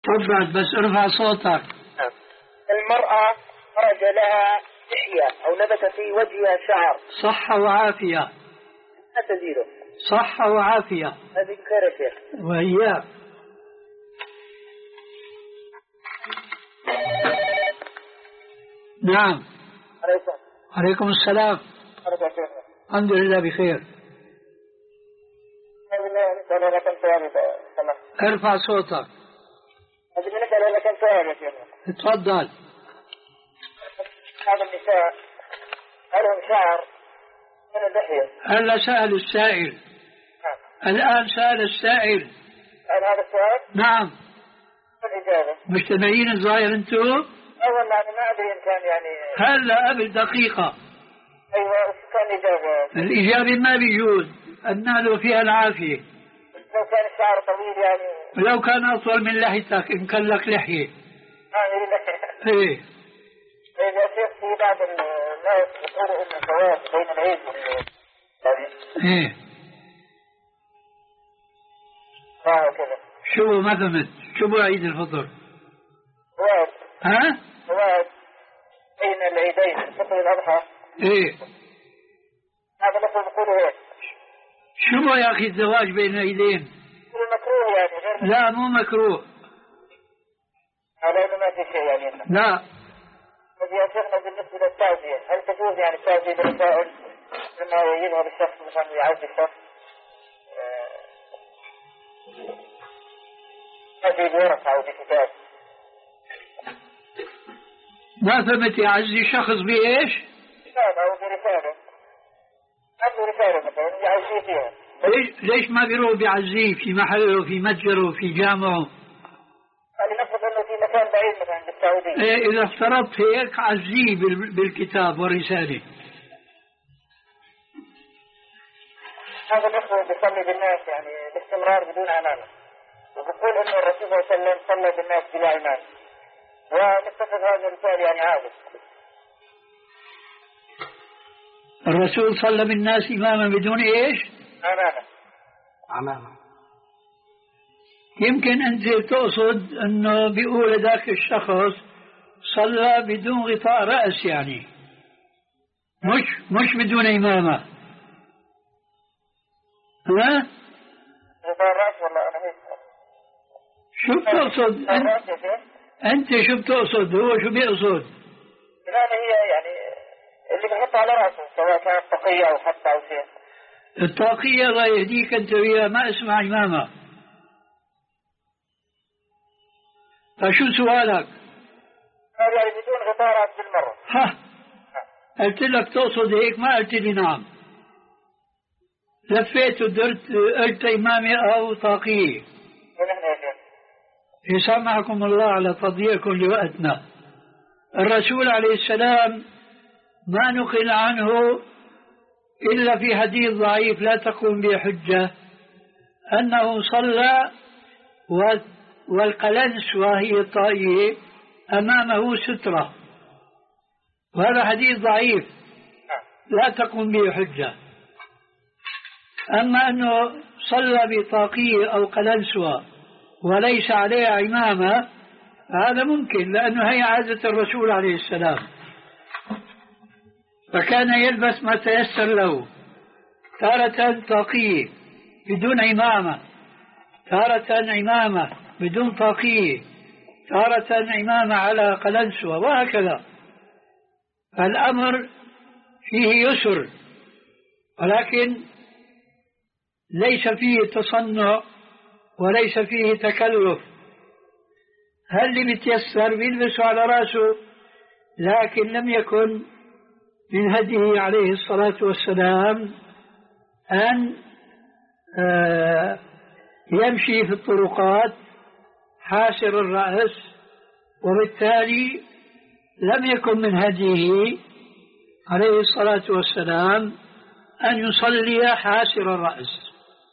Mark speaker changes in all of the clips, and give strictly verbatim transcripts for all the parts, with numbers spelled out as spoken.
Speaker 1: تفضل بس ارفع صوتك.
Speaker 2: المرأة خرج لها لحية أو نبت في وجهها شعر.
Speaker 1: صحة وعافية.
Speaker 2: لا تزيده.
Speaker 1: صحة وعافية.
Speaker 2: هذه خير يا شيخ.
Speaker 1: وإياك. نعم.
Speaker 2: عليكم.
Speaker 1: عليكم السلام. الحمد لله بخير. ارفع صوتك. تفضل.
Speaker 2: هذا النساء لهم شعر من اللحية.
Speaker 1: هلا سأل السائل. نعم. الآن سأل السائل.
Speaker 2: سأل هذا السؤال؟
Speaker 1: نعم.
Speaker 2: الإجابة.
Speaker 1: مجتمعين الظاهر أنتم؟
Speaker 2: أول يعني ما أدري إن كان يعني.
Speaker 1: هلا قبل دقيقة.
Speaker 2: أيوة كان إجابة.
Speaker 1: الإجابة ما بيجوز النال فيها العافية.
Speaker 2: لو كان الشعر طويل يعني.
Speaker 1: لو كان أطول من لحيتك إن كان لك لحية.
Speaker 2: آه لحية.
Speaker 1: إيه.
Speaker 2: إذا شيخ في بعض الناس يقولوا إن الزواج بين العيد وال.
Speaker 1: إيه.
Speaker 2: آه كذا.
Speaker 1: شو ما فهمت؟ شو بو عيد الفطر؟
Speaker 2: زواج.
Speaker 1: ها؟
Speaker 2: زواج بين العيدين الفطر والأضحى.
Speaker 1: إيه.
Speaker 2: هذا لفظ يقولوا هيك.
Speaker 1: شو بو يا أخي الزواج بين العيدين؟
Speaker 2: مكروه يعني غير.
Speaker 1: لا مو مكروه.
Speaker 2: هذا ما في شيء يعني.
Speaker 1: لا.
Speaker 2: طيب يا شيخنا بالنسبة للتعزية هل تجوز يعني التعزية بالرسائل لما يذهب الشخص مثلا يعزي الشخص تعزية بورقة أو بكتاب؟
Speaker 1: ما فهمت يعزي شخص بإيش؟
Speaker 2: كتاب أو برسالة. عنده رسالة مثلا يعزيه فيها.
Speaker 1: ليش ليش ما بيروح بيعزيه في محله في متجره في جامعه؟
Speaker 2: لنفرض انه في مكان بعيد مثلا بالسعودية.
Speaker 1: إيه اذا افترضت هيك عزيه بالكتاب والرسالة.
Speaker 2: هذا الأخوة بيصلي بالناس يعني باستمرار بدون أمانة وبقول انه الرسول صلى الله عليه وسلم صلى بالناس بلا إمام ونتفق هذا المثال يعني عادل.
Speaker 1: الرسول صلى بالناس إماما بدون إيش؟
Speaker 2: أمانة.
Speaker 1: أمانة. يمكن أنت تقصد أنه بيقول ذاك الشخص صلى بدون غطاء رأس يعني مش مش بدون إمامة. ها؟
Speaker 2: غطاء رأس والله أنا هيك.
Speaker 1: شو بتقصد أنت؟ أنت شو بتقصد هو شو بيقصد؟
Speaker 2: الإمامة هي يعني اللي بحط على رأسه سواء كانت تقية أو حتى أو شيء.
Speaker 1: التقية الله يهديك أنت وياه ما اسمع إمامة. فشو سؤالك؟
Speaker 2: هذا يعني بدون غطاء رأس بالمرة.
Speaker 1: ها قلت لك تقصد هيك ما قلت لي نعم. لفيت ودرت قلت إمامة أو طاقية. يسامحكم الله على تضييعكم لوقتنا. الرسول عليه السلام ما نقل عنه إلا في حديث ضعيف لا تقوم به حجة أنه صلى والقلنس وهي الطائية أمامه سترة، وهذا حديث ضعيف لا تقوم به حجة. أما أنه صلى بطاقية أو قلنسوة وليس عليها عمامة هذا ممكن لأنه هي عادة الرسول عليه السلام، فكان يلبس ما تيسر له، تارة طاقية بدون عمامة، تارة عمامة بدون طاقية، تارة عمامة على قلنسوة، وهكذا. فالأمر فيه يسر ولكن ليس فيه تصنع وليس فيه تكلف. هل اللي بيتيسر بيلبسه على رأسه، لكن لم يكن من هديه عليه الصلاة والسلام أن يمشي في الطرقات حاسر الرأس، وبالتالي لم يكن من هديه عليه الصلاة والسلام أن يصلي حاسر الرأس.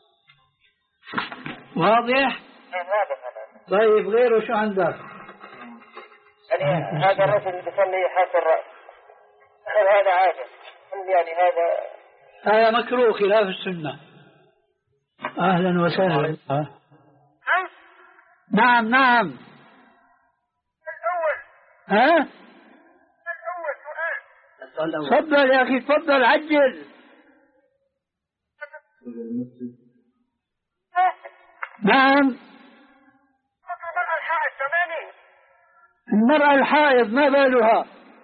Speaker 1: واضح؟ طيب غيره شو عندك؟
Speaker 2: يعني هذا الرجل يصلي حاسر الرأس هذا عادة يعني هذا
Speaker 1: هذا مكروه خلاف السنة. أهلا وسهلا. نعم نعم ها؟ تفضل يا أخي تفضل عجل. نعم. المرأة الحائض ما بالها؟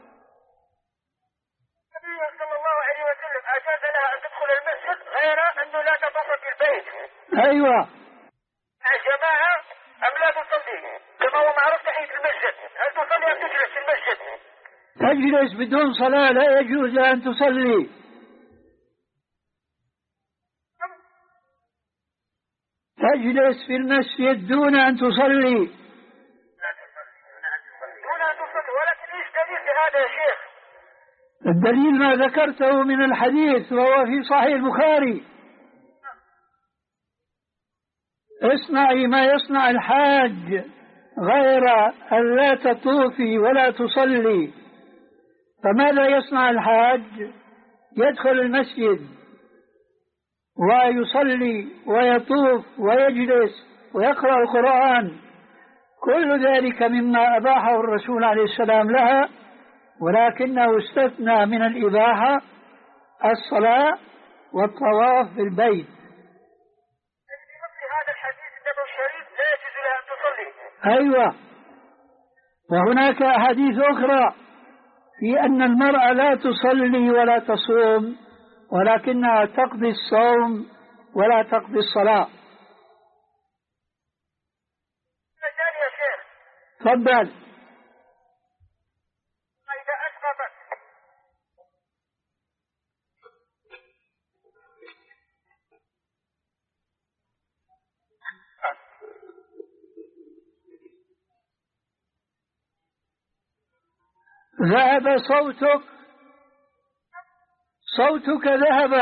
Speaker 2: النبي صلى الله عليه وسلم أجاز لها أن تدخل المسجد غير أنه لا تطوف في البيت.
Speaker 1: أيوة.
Speaker 2: الجماعة أم لا تصلي كما هو معروف تحية المسجد، هل تصلي أم تجلس في المسجد؟
Speaker 1: تجلس بدون صلاة، لا يجوز أن تصلي. تجلس في المسجد دون أن تصلي.
Speaker 2: دون أن تصلي، ولكن إيش دليل لهذا يا شيخ؟
Speaker 1: الدليل ما ذكرته من الحديث وهو في صحيح البخاري. اصنعي ما يصنع الحاج غير أن لا تطوفي ولا تصلي. فماذا يصنع الحاج؟ يدخل المسجد ويصلي ويطوف ويجلس ويقرأ القرآن، كل ذلك مما أباحه الرسول عليه السلام لها، ولكنه استثنى من الإباحة الصلاة والطواف بالبيت.
Speaker 2: في هذا الحديث النبوي الشريف لا يجوز لها أن تصلي.
Speaker 1: أيوة. وهناك أحاديث أخرى في أن المرأة لا تصلي ولا تصوم، ولكنها تقضي الصوم ولا تقضي الصلاة.
Speaker 2: ثاني يا شيخ.
Speaker 1: تفضل.
Speaker 2: إذا أسقطت
Speaker 1: ذهب صوتك، صوتك ذهب.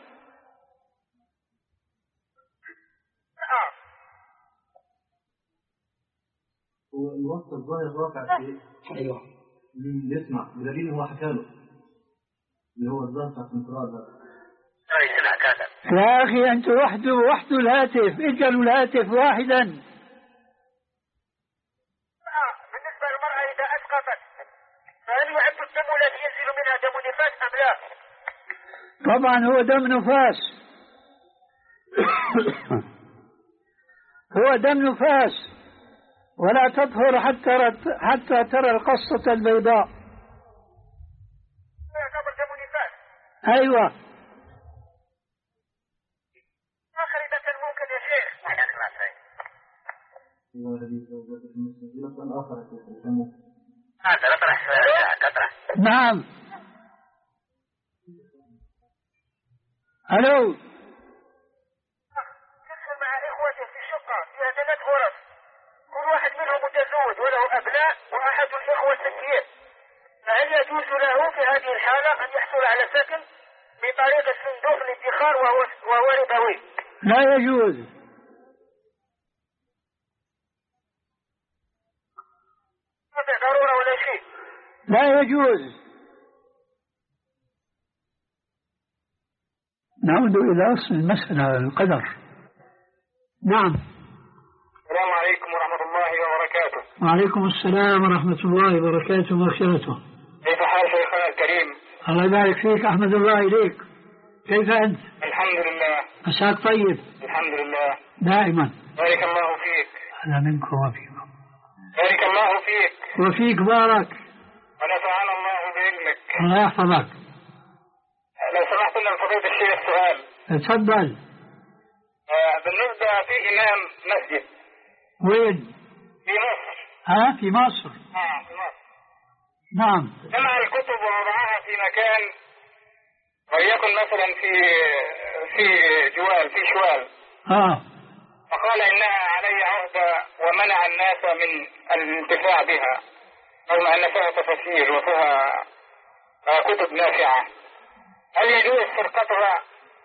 Speaker 3: هو الوقت الظاهر رافع في ايوه اللي يسمع بدليل هو حكى له اللي هو الظاهر بتاع الانفراد ده.
Speaker 1: يا اخي انت وحده وحده الهاتف، اجعلوا الهاتف واحدا.
Speaker 2: بالنسبة للمرأة إذا أسقطت فهل يعد الدم الذي ينزل منها دم نفاس أم لا؟
Speaker 1: طبعا هو دم نفاس. هو دم نفاس، ولا تطهر حتى حتى ترى القصة البيضاء.
Speaker 2: يعتبر دم نفاس.
Speaker 1: أيوة.
Speaker 2: آخر إذا كان ممكن يا شيخ. هذا نطرح تطرح.
Speaker 1: نعم. ألو.
Speaker 2: يدخل مع إخوته في شقة فيها ثلاث غرف، كل واحد منهم متزوج وله أبناء وأحد الإخوة سكين، فهل يجوز له في هذه الحالة أن يحصل على سكن بطريقة صندوق الادخار وهو وهو ربوي؟
Speaker 1: لا يجوز.
Speaker 2: هذا ضرورة ولا شيء.
Speaker 1: لا يجوز. نعود إلى أصل المسألة، القدر. نعم.
Speaker 2: السلام عليكم ورحمة الله وبركاته.
Speaker 1: وعليكم السلام ورحمة الله وبركاته ومغفرته.
Speaker 2: كيف حال شيخنا الكريم؟
Speaker 1: الله يبارك فيك، أحمد الله إليك. كيف أنت؟
Speaker 2: الحمد لله.
Speaker 1: مساك طيب.
Speaker 2: الحمد لله.
Speaker 1: دائما.
Speaker 2: بارك الله فيك.
Speaker 1: أنا منكم وفيكم.
Speaker 2: بارك الله فيك.
Speaker 1: وفيك بارك.
Speaker 2: ونفعنا الله بعلمك.
Speaker 1: الله يحفظك.
Speaker 2: لو سمحت لنا فضيلة الشيخ سؤال.
Speaker 1: تفضل.
Speaker 2: آه بالنسبة في إمام مسجد.
Speaker 1: وين؟
Speaker 2: في مصر.
Speaker 1: ها في مصر.
Speaker 2: آه في مصر.
Speaker 1: نعم.
Speaker 2: جمع الكتب ووضعها في مكان، وليكن مثلا في في جوال في شوال.
Speaker 1: اه.
Speaker 2: فقال إنها علي عهدة ومنع الناس من الانتفاع بها، رغم أن فيها تفاسير وفيها آه كتب نافعة. هل يجوز سرقتها؟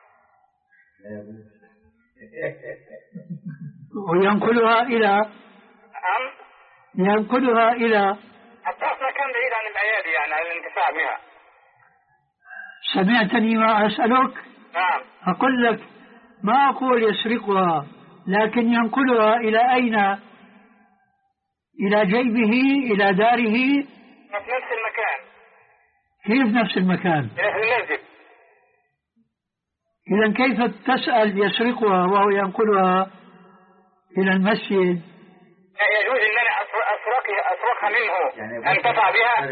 Speaker 1: وينقلها إلى
Speaker 2: نعم.
Speaker 1: ينقلها إلى
Speaker 2: حتى مكان بعيد عن الأيادي، يعني عن الانتفاع بها.
Speaker 1: سمعتني ما أسألك؟
Speaker 2: نعم.
Speaker 1: أقول لك ما أقول يسرقها، لكن ينقلها إلى أين؟ إلى جيبه، إلى داره.
Speaker 2: في نفس المكان.
Speaker 1: كيف نفس المكان؟
Speaker 2: في المسجد.
Speaker 1: إذا كيف تسأل يسرقها وهو ينقلها إلى المسجد؟
Speaker 2: لا يجوز أن أنا أسرقها أسرقها منه يعني أنتفع بها.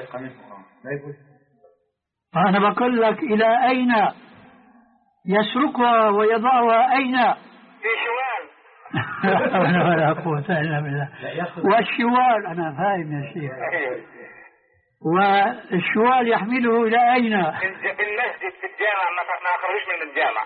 Speaker 1: أنا بقول لك إلى أين يسرقها ويضعها أين؟
Speaker 2: في شوال.
Speaker 1: ولا قوة إلا بالله. والشوال أنا فاهم يا شيخ. والشوال يحمله إلى أين؟
Speaker 2: في المسجد في الجامع، ما أخرجش من الجامع،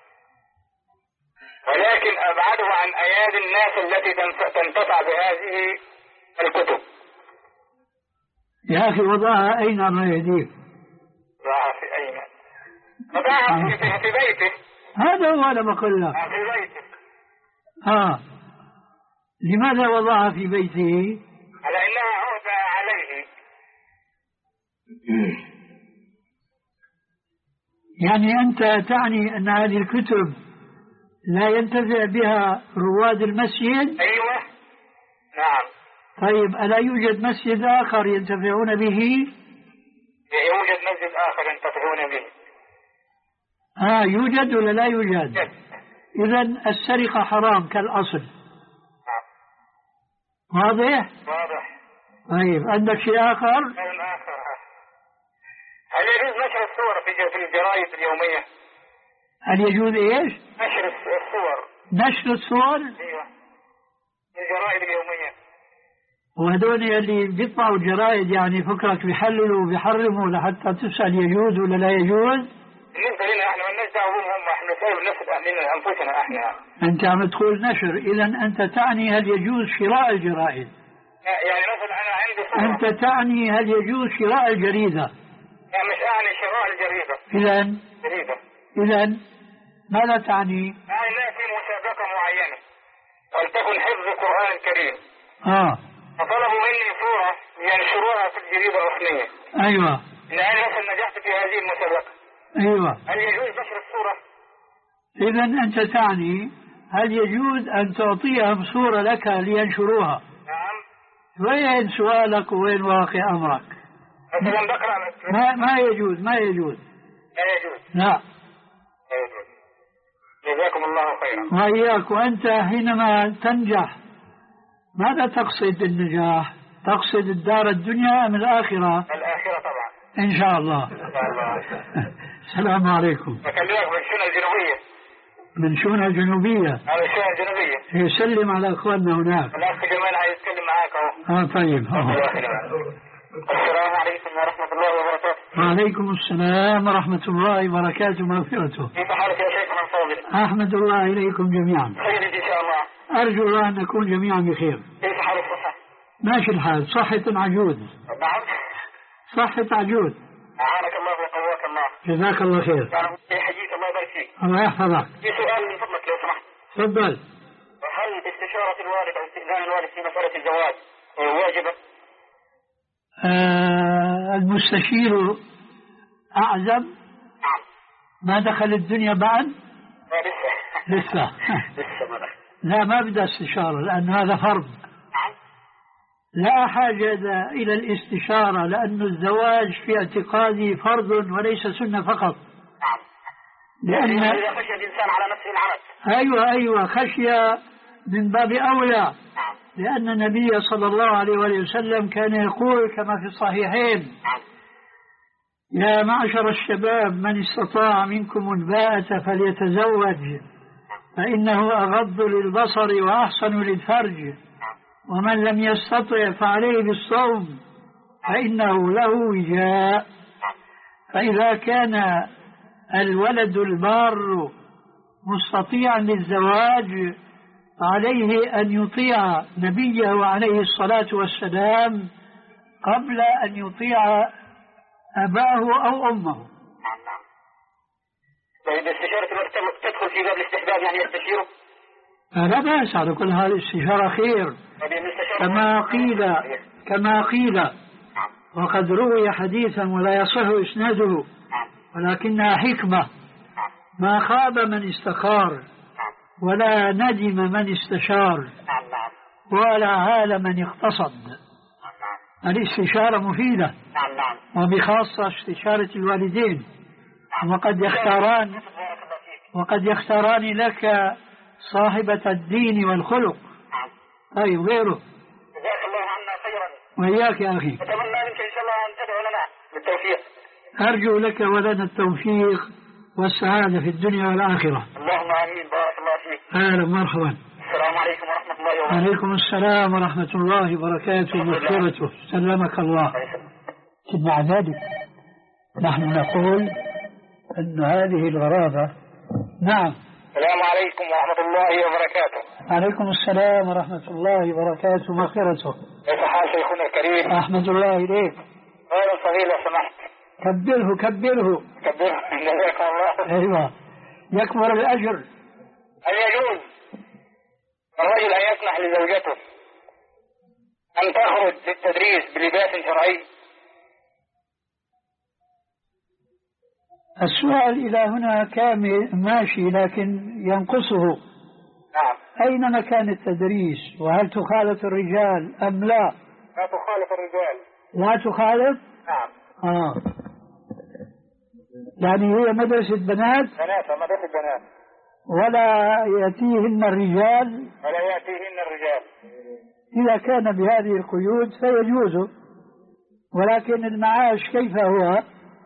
Speaker 2: ولكن أبعده عن أيادي الناس التي تنتفع بهذه الكتب.
Speaker 1: يا أخي وضعها أين الله يهديك؟
Speaker 2: وضعها في أين؟ وضعها في, في بيته.
Speaker 1: هذا هو أنا بقول لك.
Speaker 2: في بيته.
Speaker 1: آه لماذا وضعها في بيته؟
Speaker 2: على أنها عهدة عليه.
Speaker 1: يعني أنت تعني أن هذه الكتب لا ينتفع بها رواد المسجد؟
Speaker 2: أيوة نعم.
Speaker 1: طيب ألا يوجد مسجد آخر ينتفعون به؟
Speaker 2: يوجد مسجد آخر ينتفعون به.
Speaker 1: آه يوجد ولا لا يوجد؟ إذن السرقة حرام كالأصل.
Speaker 2: نعم.
Speaker 1: واضح؟
Speaker 2: واضح.
Speaker 1: طيب عندك شيء آخر؟
Speaker 2: شيء آخر. هل يجوز نشر الصور في الجرائد اليومية؟
Speaker 1: هل يجوز إيش؟
Speaker 2: نشر الصور.
Speaker 1: نشر الصور؟
Speaker 2: أيوة في الجرائد اليومية.
Speaker 1: وهدول اللي بيطبعوا الجرائد يعني فكرك بيحللوا وبيحرموا لحتى تسأل يجوز ولا لا يجوز؟
Speaker 2: بالنسبة لنا احنا مالناش دعوة بهم، احنا نسأل نفس أهلنا أنفسنا احنا.
Speaker 1: أنت عم تقول نشر، إذا أنت تعني هل يجوز شراء الجرائد؟
Speaker 2: يعني مثلا أنا عندي صورة.
Speaker 1: أنت تعني هل يجوز شراء الجريدة؟
Speaker 2: يعني مش أعني شراء الجريدة.
Speaker 1: إذا
Speaker 2: جريدة.
Speaker 1: إذا ماذا تعني؟
Speaker 2: يعني لا في مسابقة معينة ولتكن حفظ القرآن الكريم.
Speaker 1: آه.
Speaker 2: فطلبوا مني صورة ينشروها في الجريدة الرسمية.
Speaker 1: أيوة.
Speaker 2: لأن مثلا نجحت في هذه المسابقة.
Speaker 1: أيوة.
Speaker 2: هل يجوز نشر الصورة؟
Speaker 1: إذا أنت تعني هل يجوز أن تعطيهم صورة لك لينشروها؟
Speaker 2: نعم.
Speaker 1: وين سؤالك وين واقع أمرك؟
Speaker 2: مثلا بقرأ
Speaker 1: ما ما يجوز ما يجوز.
Speaker 2: لا يجوز.
Speaker 1: لا.
Speaker 2: لا يجوز. جزاكم الله خيرا.
Speaker 1: وإياك. وأنت حينما تنجح ماذا تقصد النجاح؟ تقصد الدار الدنيا أم الآخرة؟
Speaker 2: الآخرة طبعا.
Speaker 1: إن شاء الله.
Speaker 2: إن شاء الله.
Speaker 1: السلام عليكم.
Speaker 2: بكلمك من شونة الجنوبية.
Speaker 1: من شونة الجنوبية.
Speaker 2: من شونة الجنوبية.
Speaker 1: يسلم على أخواننا هناك.
Speaker 2: الأخ جمال عايز يتكلم معاك أهو.
Speaker 1: آه طيب.
Speaker 2: السلام عليكم ورحمة الله وبركاته.
Speaker 1: وعليكم السلام ورحمة الله وبركاته ومغفرته.
Speaker 2: كيف حالك يا شيخنا الفاضل؟
Speaker 1: أحمد الله إليكم جميعا.
Speaker 2: خير إن شاء الله.
Speaker 1: أرجو الله أن نكون جميعا بخير.
Speaker 2: كيف حال الصحة؟
Speaker 1: ماشي الحال. صحة عجوز.
Speaker 2: نعم.
Speaker 1: صحة عجوز.
Speaker 2: أعانك الله وقواك الله.
Speaker 1: جزاك الله خير.
Speaker 2: يحييك الله يبارك فيك.
Speaker 1: الله يحفظك.
Speaker 2: في سؤال من فضلك لو سمحت.
Speaker 1: تفضل.
Speaker 2: هل استشارة الوالد أو استئذان الوالد في مسألة الزواج واجبة؟
Speaker 1: آه المستشير أعزب.
Speaker 2: نعم.
Speaker 1: ما دخل الدنيا بعد؟
Speaker 2: لسه.
Speaker 1: لسه.
Speaker 2: لسه ما دخل.
Speaker 1: لا ما بدأ استشارة لأن هذا فرض.
Speaker 2: نعم.
Speaker 1: لا حاجة إلى الاستشارة لأن الزواج في اعتقادي فرض وليس سنة فقط.
Speaker 2: نعم.
Speaker 1: لأن
Speaker 2: إذا خشي الإنسان على نفسه العنت.
Speaker 1: أيوة أيوة خشية من باب أولى.
Speaker 2: نعم.
Speaker 1: لأن النبي صلى الله عليه وآله وسلم كان يقول كما في الصحيحين:
Speaker 2: نعم.
Speaker 1: يا معشر الشباب من استطاع منكم الباءة فليتزوج فإنه أغض للبصر وأحسن للفرج ومن لم يستطع فعليه بالصوم فإنه له وجاء. فإذا كان الولد البار مستطيعا للزواج فعليه أن يطيع نبيه عليه الصلاة والسلام قبل أن يطيع أباه أو أمه.
Speaker 2: نعم نعم. طيب استشارة الوقت تدخل في باب الاستحباب يعني يستشيره؟
Speaker 1: لا بأس على كل حال الاستشارة خير كما قيل كما قيل وقد روي حديثا ولا يصح إسناده ولكنها حكمة: ما خاب من استخار ولا ندم من استشار ولا هال من اقتصد. الاستشارة مفيدة.
Speaker 4: نعم نعم.
Speaker 1: وبخاصة استشارة الوالدين. وقد يختاران وقد يختاران لك صاحبة الدين والخلق.
Speaker 4: نعم.
Speaker 1: طيب غيره.
Speaker 4: جزاك الله عنا خيرا.
Speaker 1: وإياك يا أخي.
Speaker 4: أتمنى منك إن شاء الله أن تدعو لنا بالتوفيق.
Speaker 1: أرجو لك ولنا التوفيق والسعادة في الدنيا والآخرة.
Speaker 4: اللهم آمين. بارك الله فيك.
Speaker 1: أهلا مرحبا.
Speaker 4: السلام عليكم ورحمة الله وبركاته.
Speaker 1: عليكم السلام ورحمة الله وبركاته ومغفرته. سلمك الله. مع ذلك نحن نقول أن هذه الغرابة. نعم.
Speaker 4: السلام عليكم ورحمة الله وبركاته.
Speaker 1: عليكم السلام ورحمة الله وبركاته ومغفرته.
Speaker 4: كيف حال شيخنا الكريم؟
Speaker 1: أحمد الله إليك.
Speaker 4: هذا صغير لو سمحت.
Speaker 1: كبره كبره
Speaker 4: كبره. جزاك الله.
Speaker 1: أيوة يكبر الأجر.
Speaker 4: هل يجوز الرجل أن يسمح لزوجته أن تخرج للتدريس بلباس شرعي؟
Speaker 1: السؤال إلى هنا كامل ماشي لكن ينقصه.
Speaker 4: نعم.
Speaker 1: أين مكان التدريس وهل تخالط الرجال أم لا؟
Speaker 4: لا تخالط الرجال.
Speaker 1: لا تخالط؟
Speaker 4: نعم.
Speaker 1: آه. يعني هي مدرسة بنات؟
Speaker 4: بنات مدرسة بنات.
Speaker 1: ولا يأتيهن الرجال؟
Speaker 4: ولا يأتيهن الرجال.
Speaker 1: إذا كان بهذه القيود فيجوز. ولكن المعاش كيف هو؟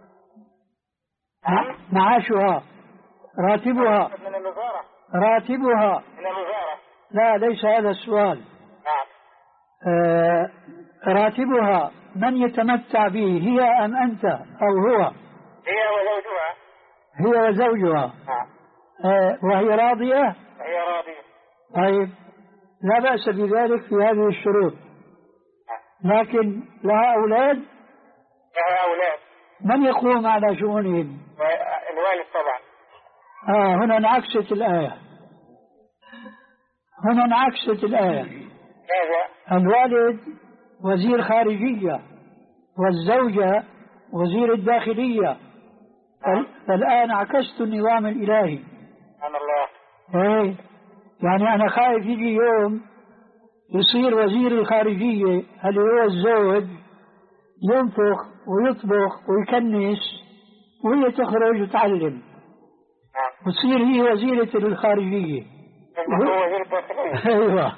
Speaker 1: معاشها راتبها
Speaker 4: من الوزارة.
Speaker 1: راتبها
Speaker 4: من الوزارة.
Speaker 1: لا ليس هذا السؤال.
Speaker 4: نعم.
Speaker 1: آه راتبها من يتمتع به هي أم أنت أو هو؟
Speaker 4: هي وزوجها.
Speaker 1: هي وزوجها.
Speaker 4: نعم.
Speaker 1: آه وهي راضية؟
Speaker 4: هي راضية.
Speaker 1: طيب لا بأس بذلك في هذه الشروط. لكن لها أولاد؟
Speaker 4: لها أولاد.
Speaker 1: من يقوم على شؤونهم؟
Speaker 4: الوالد طبعا.
Speaker 1: آه هنا انعكست الآية. هنا انعكست الآية.
Speaker 4: ماذا؟
Speaker 1: الوالد وزير خارجية والزوجة وزير الداخلية. فالآن عكست النظام الإلهي.
Speaker 4: سبحان الله.
Speaker 1: ايه يعني أنا خايف يجي يوم يصير وزير الخارجية اللي هو الزوج ينفخ ويطبخ ويكنس وهي تخرج وتعلم. وتصير هي وزيرة الخارجية.
Speaker 4: هو وزير الداخلية.
Speaker 1: ايوه.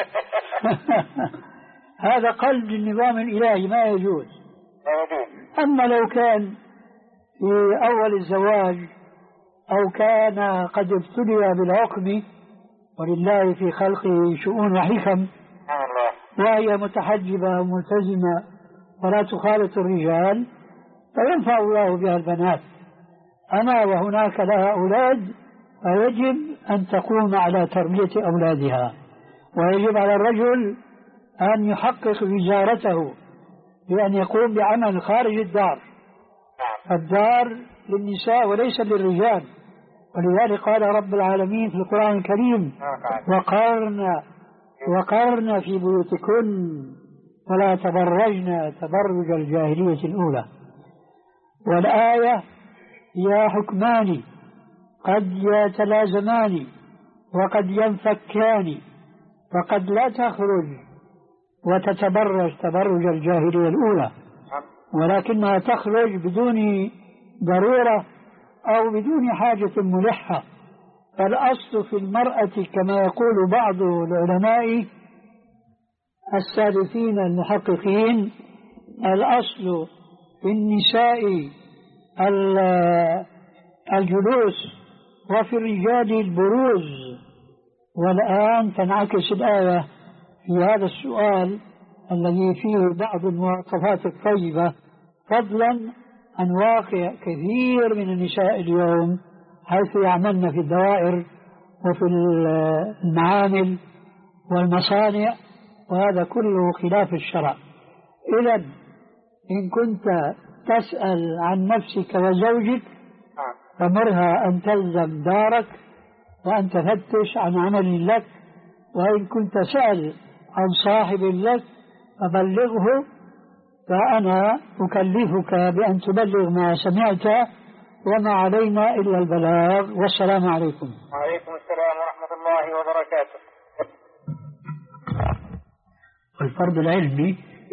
Speaker 1: هذا قلب النظام الإلهي ما يجوز. أما لو كان في أول الزواج أو كان قد ابتلي بالعقم ولله في خلقه شؤون وحكم وهي متحجبة وملتزمة ولا تخالط الرجال فينفع الله بها البنات. أما وهناك لها أولاد فيجب أن تقوم على تربية أولادها. ويجب على الرجل أن يحقق وزارته بأن يقوم بعمل خارج الدار. الدار للنساء وليس للرجال. ولذلك قال رب العالمين في القرآن الكريم وقرن وقرن في بيوتكن ولا تبرجن تبرج الجاهلية الأولى. والآية هي حكمان قد يتلازمان وقد ينفكان. فقد لا تخرج وتتبرج تبرج الجاهلية الأولى ولكنها تخرج بدون ضرورة أو بدون حاجة ملحة. فالأصل في المرأة كما يقول بعض العلماء السادسين المحققين الأصل في النساء الجلوس وفي الرجال البروز. والآن تنعكس الآية في هذا السؤال الذي فيه بعض المواصفات الطيبة فضلا عن واقع كثير من النساء اليوم حيث يعملن في الدوائر وفي المعامل والمصانع وهذا كله خلاف الشرع. إذن إن كنت تسأل عن نفسك وزوجك فمرها أن تلزم دارك وأن تفتش عن عمل لك. وإن كنت سأل عن صاحب لك فبلغه. فأنا أكلفك بأن تبلغ ما سمعت وما علينا إلا البلاغ. والسلام عليكم.
Speaker 4: وعليكم السلام ورحمة الله وبركاته.
Speaker 1: والفرض العلمي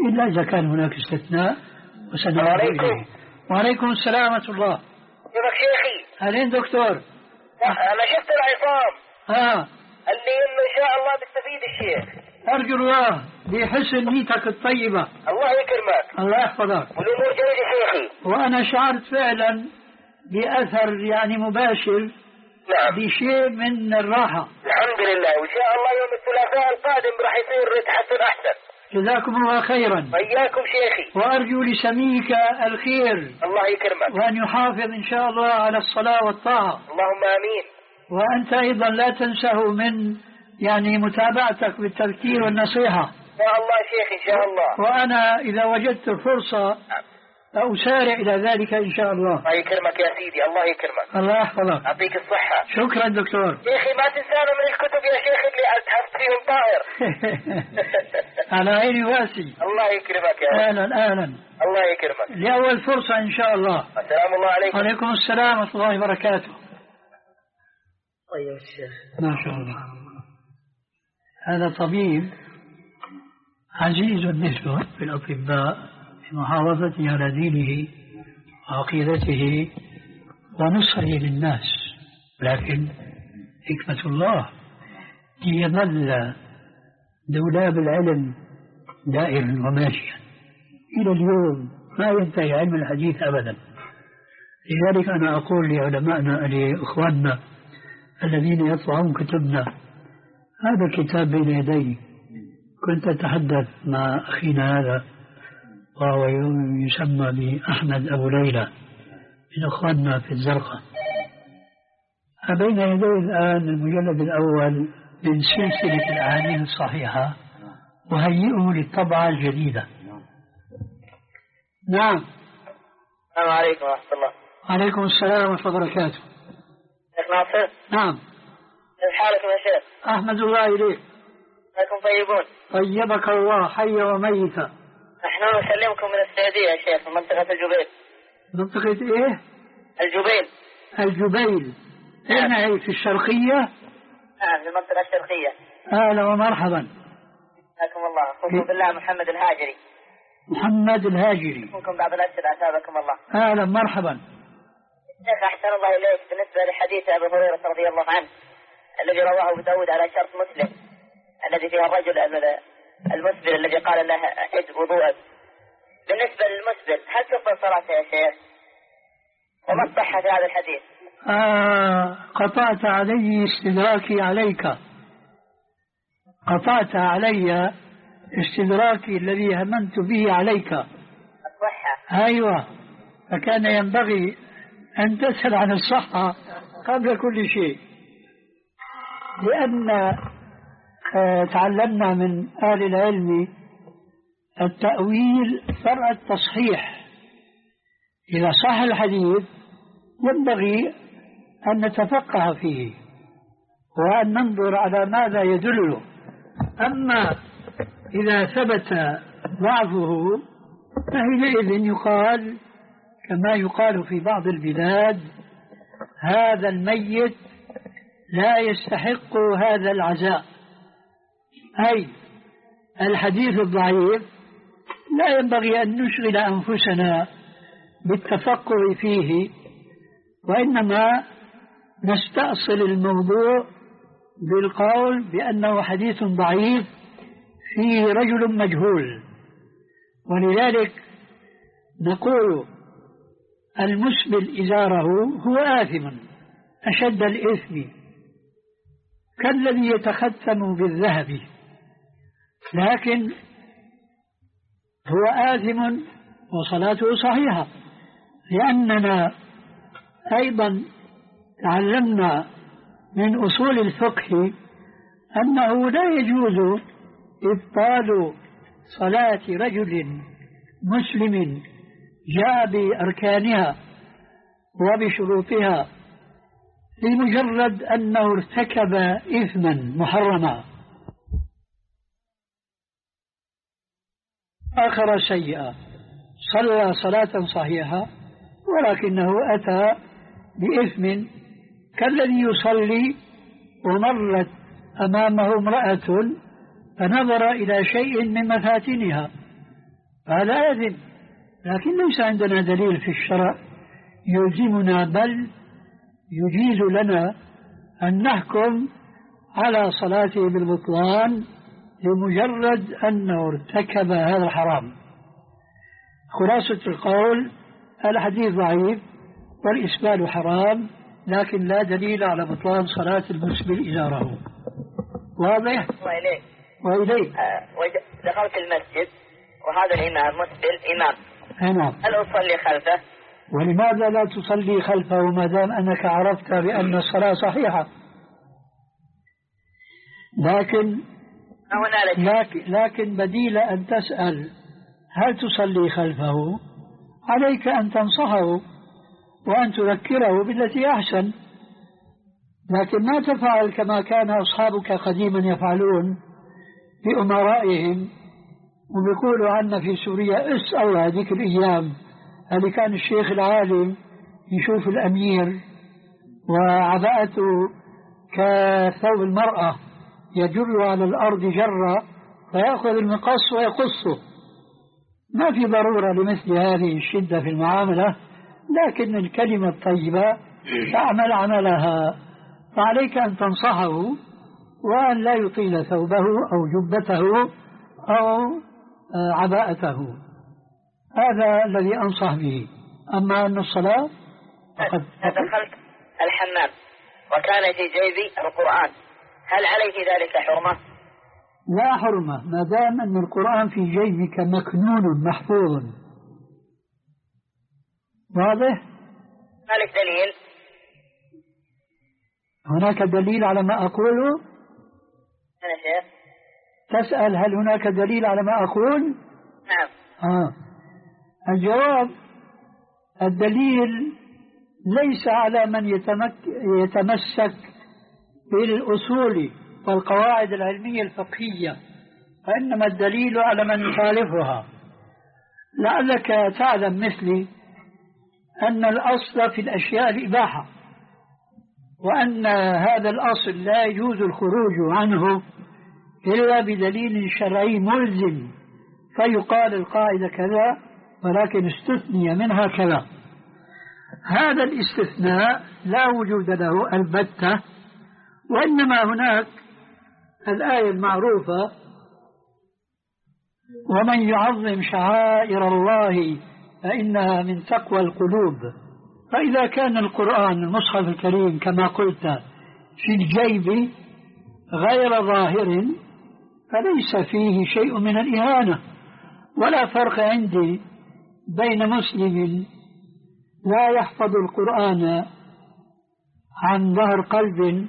Speaker 1: إلا إذا كان هناك استثناء وسنعود إليه. وعليكم السلام ورحمة الله.
Speaker 2: كيفك شيخي؟
Speaker 1: أهلين دكتور.
Speaker 2: أنا شفت العصام
Speaker 1: آه
Speaker 2: اللي إنه إن شاء الله بيستفيد الشيخ.
Speaker 1: أرجو الله بحسن نيتك الطيبة.
Speaker 2: الله يكرمك.
Speaker 1: الله يحفظك.
Speaker 2: والأمور جيدة شيخي.
Speaker 1: وأنا شعرت فعلا بأثر يعني مباشر.
Speaker 2: نعم.
Speaker 1: بشيء من الراحة.
Speaker 2: الحمد لله، وإن شاء الله يوم الثلاثاء القادم راح يصير تحسن أحسن.
Speaker 1: جزاكم الله خيرا.
Speaker 2: وإياكم شيخي.
Speaker 1: وأرجو لسميك الخير.
Speaker 2: الله يكرمك.
Speaker 1: وأن يحافظ إن شاء الله على الصلاة والطاعة.
Speaker 2: اللهم آمين.
Speaker 1: وأنت أيضا لا تنسه من يعني متابعتك بالتذكير والنصيحة.
Speaker 2: إن شاء الله شيخ إن شاء الله.
Speaker 1: وأنا إذا وجدت فرصة أسارع إلى ذلك إن شاء الله.
Speaker 2: الله يكرمك يا سيدي. الله يكرمك.
Speaker 1: الله يحفظك.
Speaker 2: يعطيك الصحة.
Speaker 1: شكرا دكتور.
Speaker 2: شيخي ما تنسانا من الكتب يا شيخ اللي أتحفظ فيهم طائر.
Speaker 1: على عيني واسي.
Speaker 2: الله يكرمك يا رب.
Speaker 1: أهلا أهلا.
Speaker 2: الله يكرمك.
Speaker 1: لأول فرصة إن شاء الله.
Speaker 2: السلام الله عليكم.
Speaker 1: وعليكم السلام ورحمة الله وبركاته.
Speaker 2: طيب الشيخ.
Speaker 1: ما شاء الله. هذا طبيب عزيز النسبة في الأطباء في محافظته على دينه وعقيدته ونصحه للناس، لكن حكمة الله ليظل دولاب العلم دائما وماشيا إلى اليوم، ما ينتهي علم الحديث أبدا. لذلك أنا أقول لعلمائنا لإخواننا الذين يطبعون كتبنا، هذا الكتاب بين يدي. كنت أتحدث مع أخينا هذا وهو يسمى بأحمد أبو ليلى من أخواننا في الزرقاء. بين يدي الآن المجلد الأول من سلسلة الأحاديث الصحيحة، وهيئه للطبعة الجديدة. نعم.
Speaker 2: السلام عليكم ورحمة الله.
Speaker 1: عليكم السلام ورحمة الله وبركاته.
Speaker 2: شيخ ناصر.
Speaker 1: نعم.
Speaker 2: كيف حالكم يا شيخ؟
Speaker 1: أحمد الله إليك.
Speaker 2: أنكم طيبون؟
Speaker 1: طيبك الله حي وميتا.
Speaker 2: نحن نسلمكم من السعودية يا شيخ، من منطقة الجبيل.
Speaker 1: منطقة إيه؟
Speaker 2: الجبيل.
Speaker 1: الجبيل. أين هي؟ في الشرقية؟
Speaker 2: نعم في المنطقة الشرقية.
Speaker 1: أهلا ومرحبا.
Speaker 2: حياكم الله. أخوكم بالله محمد الهاجري.
Speaker 1: محمد الهاجري.
Speaker 2: أخوكم بعض الأسئلة أثابكم الله.
Speaker 1: أهلا مرحبا.
Speaker 2: شيخ أحسن الله إليك، بالنسبة لحديث أبي هريرة رضي الله عنه الذي رواه أبو داود على شرط مسلم، الذي فيه الرجل المسبل الذي قال له أعد وضوءك، بالنسبة للمسبل هل تقبل صلاته يا شيخ؟ وما الصحة في هذا الحديث؟
Speaker 1: آه قطعت علي استدراكي عليك، قطعت علي استدراكي الذي هممت به عليك.
Speaker 2: الصحة.
Speaker 1: أيوة، فكان ينبغي أن تسأل عن الصحة قبل كل شيء، لأن آه تعلمنا من أهل العلم التأويل فرع التصحيح. إذا صح الحديث ينبغي أن نتفقه فيه وأن ننظر على ماذا يدل. أما إذا ثبت ضعفه فحينئذ يقال كما يقال في بعض البلاد هذا الميت لا يستحق هذا العزاء، أي الحديث الضعيف لا ينبغي أن نشغل أنفسنا بالتفقه فيه، وإنما نستأصل الموضوع بالقول بأنه حديث ضعيف فيه رجل مجهول. ولذلك نقول المسبل إزاره هو آثم أشد الإثم كالذي يتختم بالذهب، لكن هو آثم وصلاته صحيحة، لأننا أيضا تعلمنا من أصول الفقه أنه لا يجوز إبطال صلاة رجل مسلم جاء بأركانها وبشروطها لمجرد أنه ارتكب إثما محرما آخر سيئة، صلى صلاة صحيحة ولكنه أتى بإثم كالذي يصلي ومرت أمامه امرأة فنظر إلى شيء من مفاتنها فهذا آثم، لكن ليس عندنا دليل في الشرع يلزمنا، بل يجيز لنا أن نحكم على صلاته بالبطلان لمجرد أنه ارتكب هذا الحرام. خلاصة القول: الحديث ضعيف والإسبال حرام، لكن لا دليل على بطلان صلاة المسبل إزاره. واضح؟
Speaker 5: وإليه
Speaker 1: وإليه
Speaker 5: آه دخلت المسجد وهذا الإمام مسبل إمام،
Speaker 1: نعم،
Speaker 5: هل أصلي خلفه؟
Speaker 1: ولماذا لا تصلي خلفه ما دام أنك عرفت بأن الصلاة صحيحة؟ لكن لكن, لكن بديل أن تسأل هل تصلي خلفه، عليك أن تنصحه وأن تذكره بالتي أحسن، لكن ما تفعل كما كان أصحابك قديما يفعلون بأمرائهم، وبيقولوا عنا في سوريا اسأل الله هذيك الأيام اللي كان الشيخ العالم يشوف الأمير وعباءته كثوب المرأة يجر على الأرض جرة فيأخذ المقص ويقصه. ما في ضرورة لمثل هذه الشدة في المعاملة، لكن الكلمة الطيبة تعمل عملها، فعليك أن تنصحه وأن لا يطيل ثوبه أو جبته أو عباءته. هذا الذي أنصح به. أما أن الصلاة فقد
Speaker 5: دخلت الحمام وكان في جيبي القرآن، هل عليه ذلك حرمة؟
Speaker 1: لا حرمة ما دام أن القرآن في جيبك مكنون محفوظ. واضح؟
Speaker 5: هل الدليل؟
Speaker 1: هناك دليل على ما أقوله؟
Speaker 5: أنا شيخ
Speaker 1: تسأل هل هناك دليل على ما أقول؟
Speaker 5: نعم.
Speaker 1: آه. الجواب: الدليل ليس على من يتمك يتمسك بالأصول والقواعد العلمية الفقهية، وإنما الدليل على من يخالفها. لعلك تعلم مثلي أن الأصل في الأشياء الإباحة، وأن هذا الأصل لا يجوز الخروج عنه إلا بدليل شرعي ملزم، فيقال القاعدة كذا ولكن استثني منها كذا. هذا الاستثناء لا وجود له البتة، وإنما هناك الآية المعروفة: ومن يعظم شعائر الله فإنها من تقوى القلوب. فإذا كان القرآن المصحف الكريم كما قلت في الجيب غير ظاهر فليس فيه شيء من الإهانة، ولا فرق عندي بين مسلم لا يحفظ القرآن عن ظهر قلب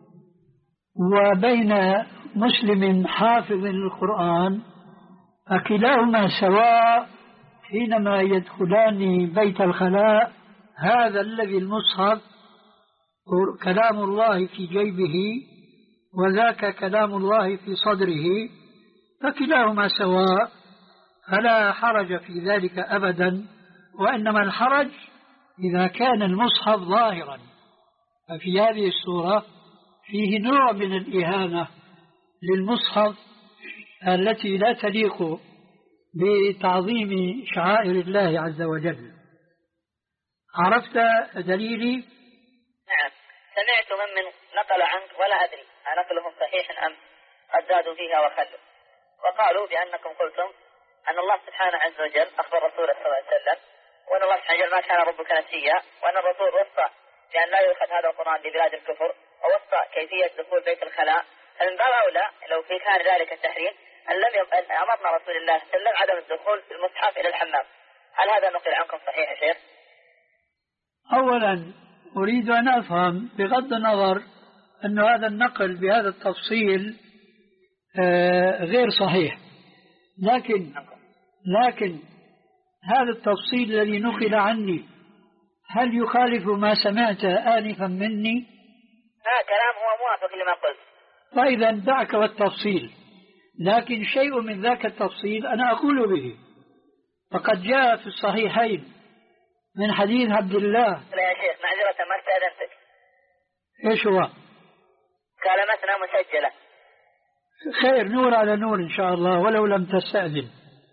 Speaker 1: وبين مسلم حافظ للقرآن، فكلاهما سواء حينما يدخلان بيت الخلاء. هذا الذي المصحف كلام الله في جيبه وذاك كلام الله في صدره، فكلاهما سواء، فلا حرج في ذلك أبدا، وإنما الحرج إذا كان المصحف ظاهرا، ففي هذه الصورة فيه نوع من الإهانة للمصحف التي لا تليق بتعظيم شعائر الله عز وجل. عرفت دليلي؟
Speaker 5: نعم. سمعت من من نقل عنك ولا أدري أنقلهم صحيح أم قد زادوا فيها وخلوا، وقالوا بأنكم قلتم أن الله سبحانه عز وجل أخبر رسوله صلى الله عليه وسلم وأن الله سبحانه وتعالى ما كان ربك نسيا، وأن الرسول وصى بأن لا يؤخذ هذا القرآن لبلاد الكفر، ووصى كيفية دخول بيت الخلاء. فمن باب أولى لو في كان ذلك التحريم أن لم يب... أن أمرنا رسول الله صلى الله عليه وسلم عدم الدخول بالمصحف إلى الحمام. هل هذا نقل عنكم صحيح يا شيخ؟
Speaker 1: أولا أريد أن أفهم بغض النظر أن هذا النقل بهذا التفصيل غير صحيح، لكن لكن هذا التفصيل الذي نقل عني هل يخالف ما سمعت آنفا مني؟
Speaker 5: ها كلام هو موافق لما قلت.
Speaker 1: فإذا دعك والتفصيل، لكن شيء من ذاك التفصيل أنا أقول به، فقد جاء في الصحيحين من حديث عبد الله.
Speaker 5: لا يا شيخ معذرة ما استأذنتك.
Speaker 1: إيش هو؟
Speaker 5: كلمتنا مسجلة.
Speaker 1: خير، نور على نور إن شاء الله ولو لم تستأذن.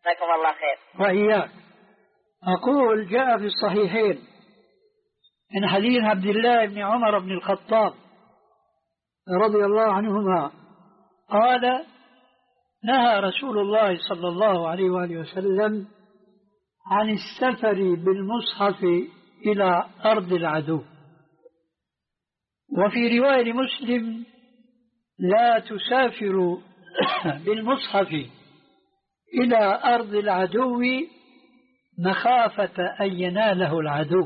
Speaker 5: جزاكم الله خير.
Speaker 1: وإياك. أقول جاء في الصحيحين من حديث عبد الله بن عمر بن الخطاب رضي الله عنهما قال نهى رسول الله صلى الله عليه وآله وسلم عن السفر بالمصحف إلى أرض العدو. وفي رواية لمسلم لا تسافر بالمصحف إلى أرض العدو مخافة أن يناله العدو.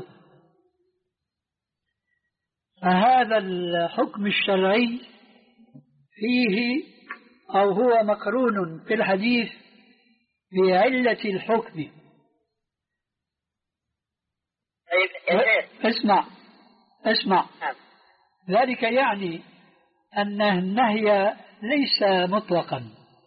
Speaker 1: فهذا الحكم الشرعي فيه أو هو مقرون في الحديث بعلة الحكم. اسمع اسمع ذلك يعني أن النهي ليس مطلقا.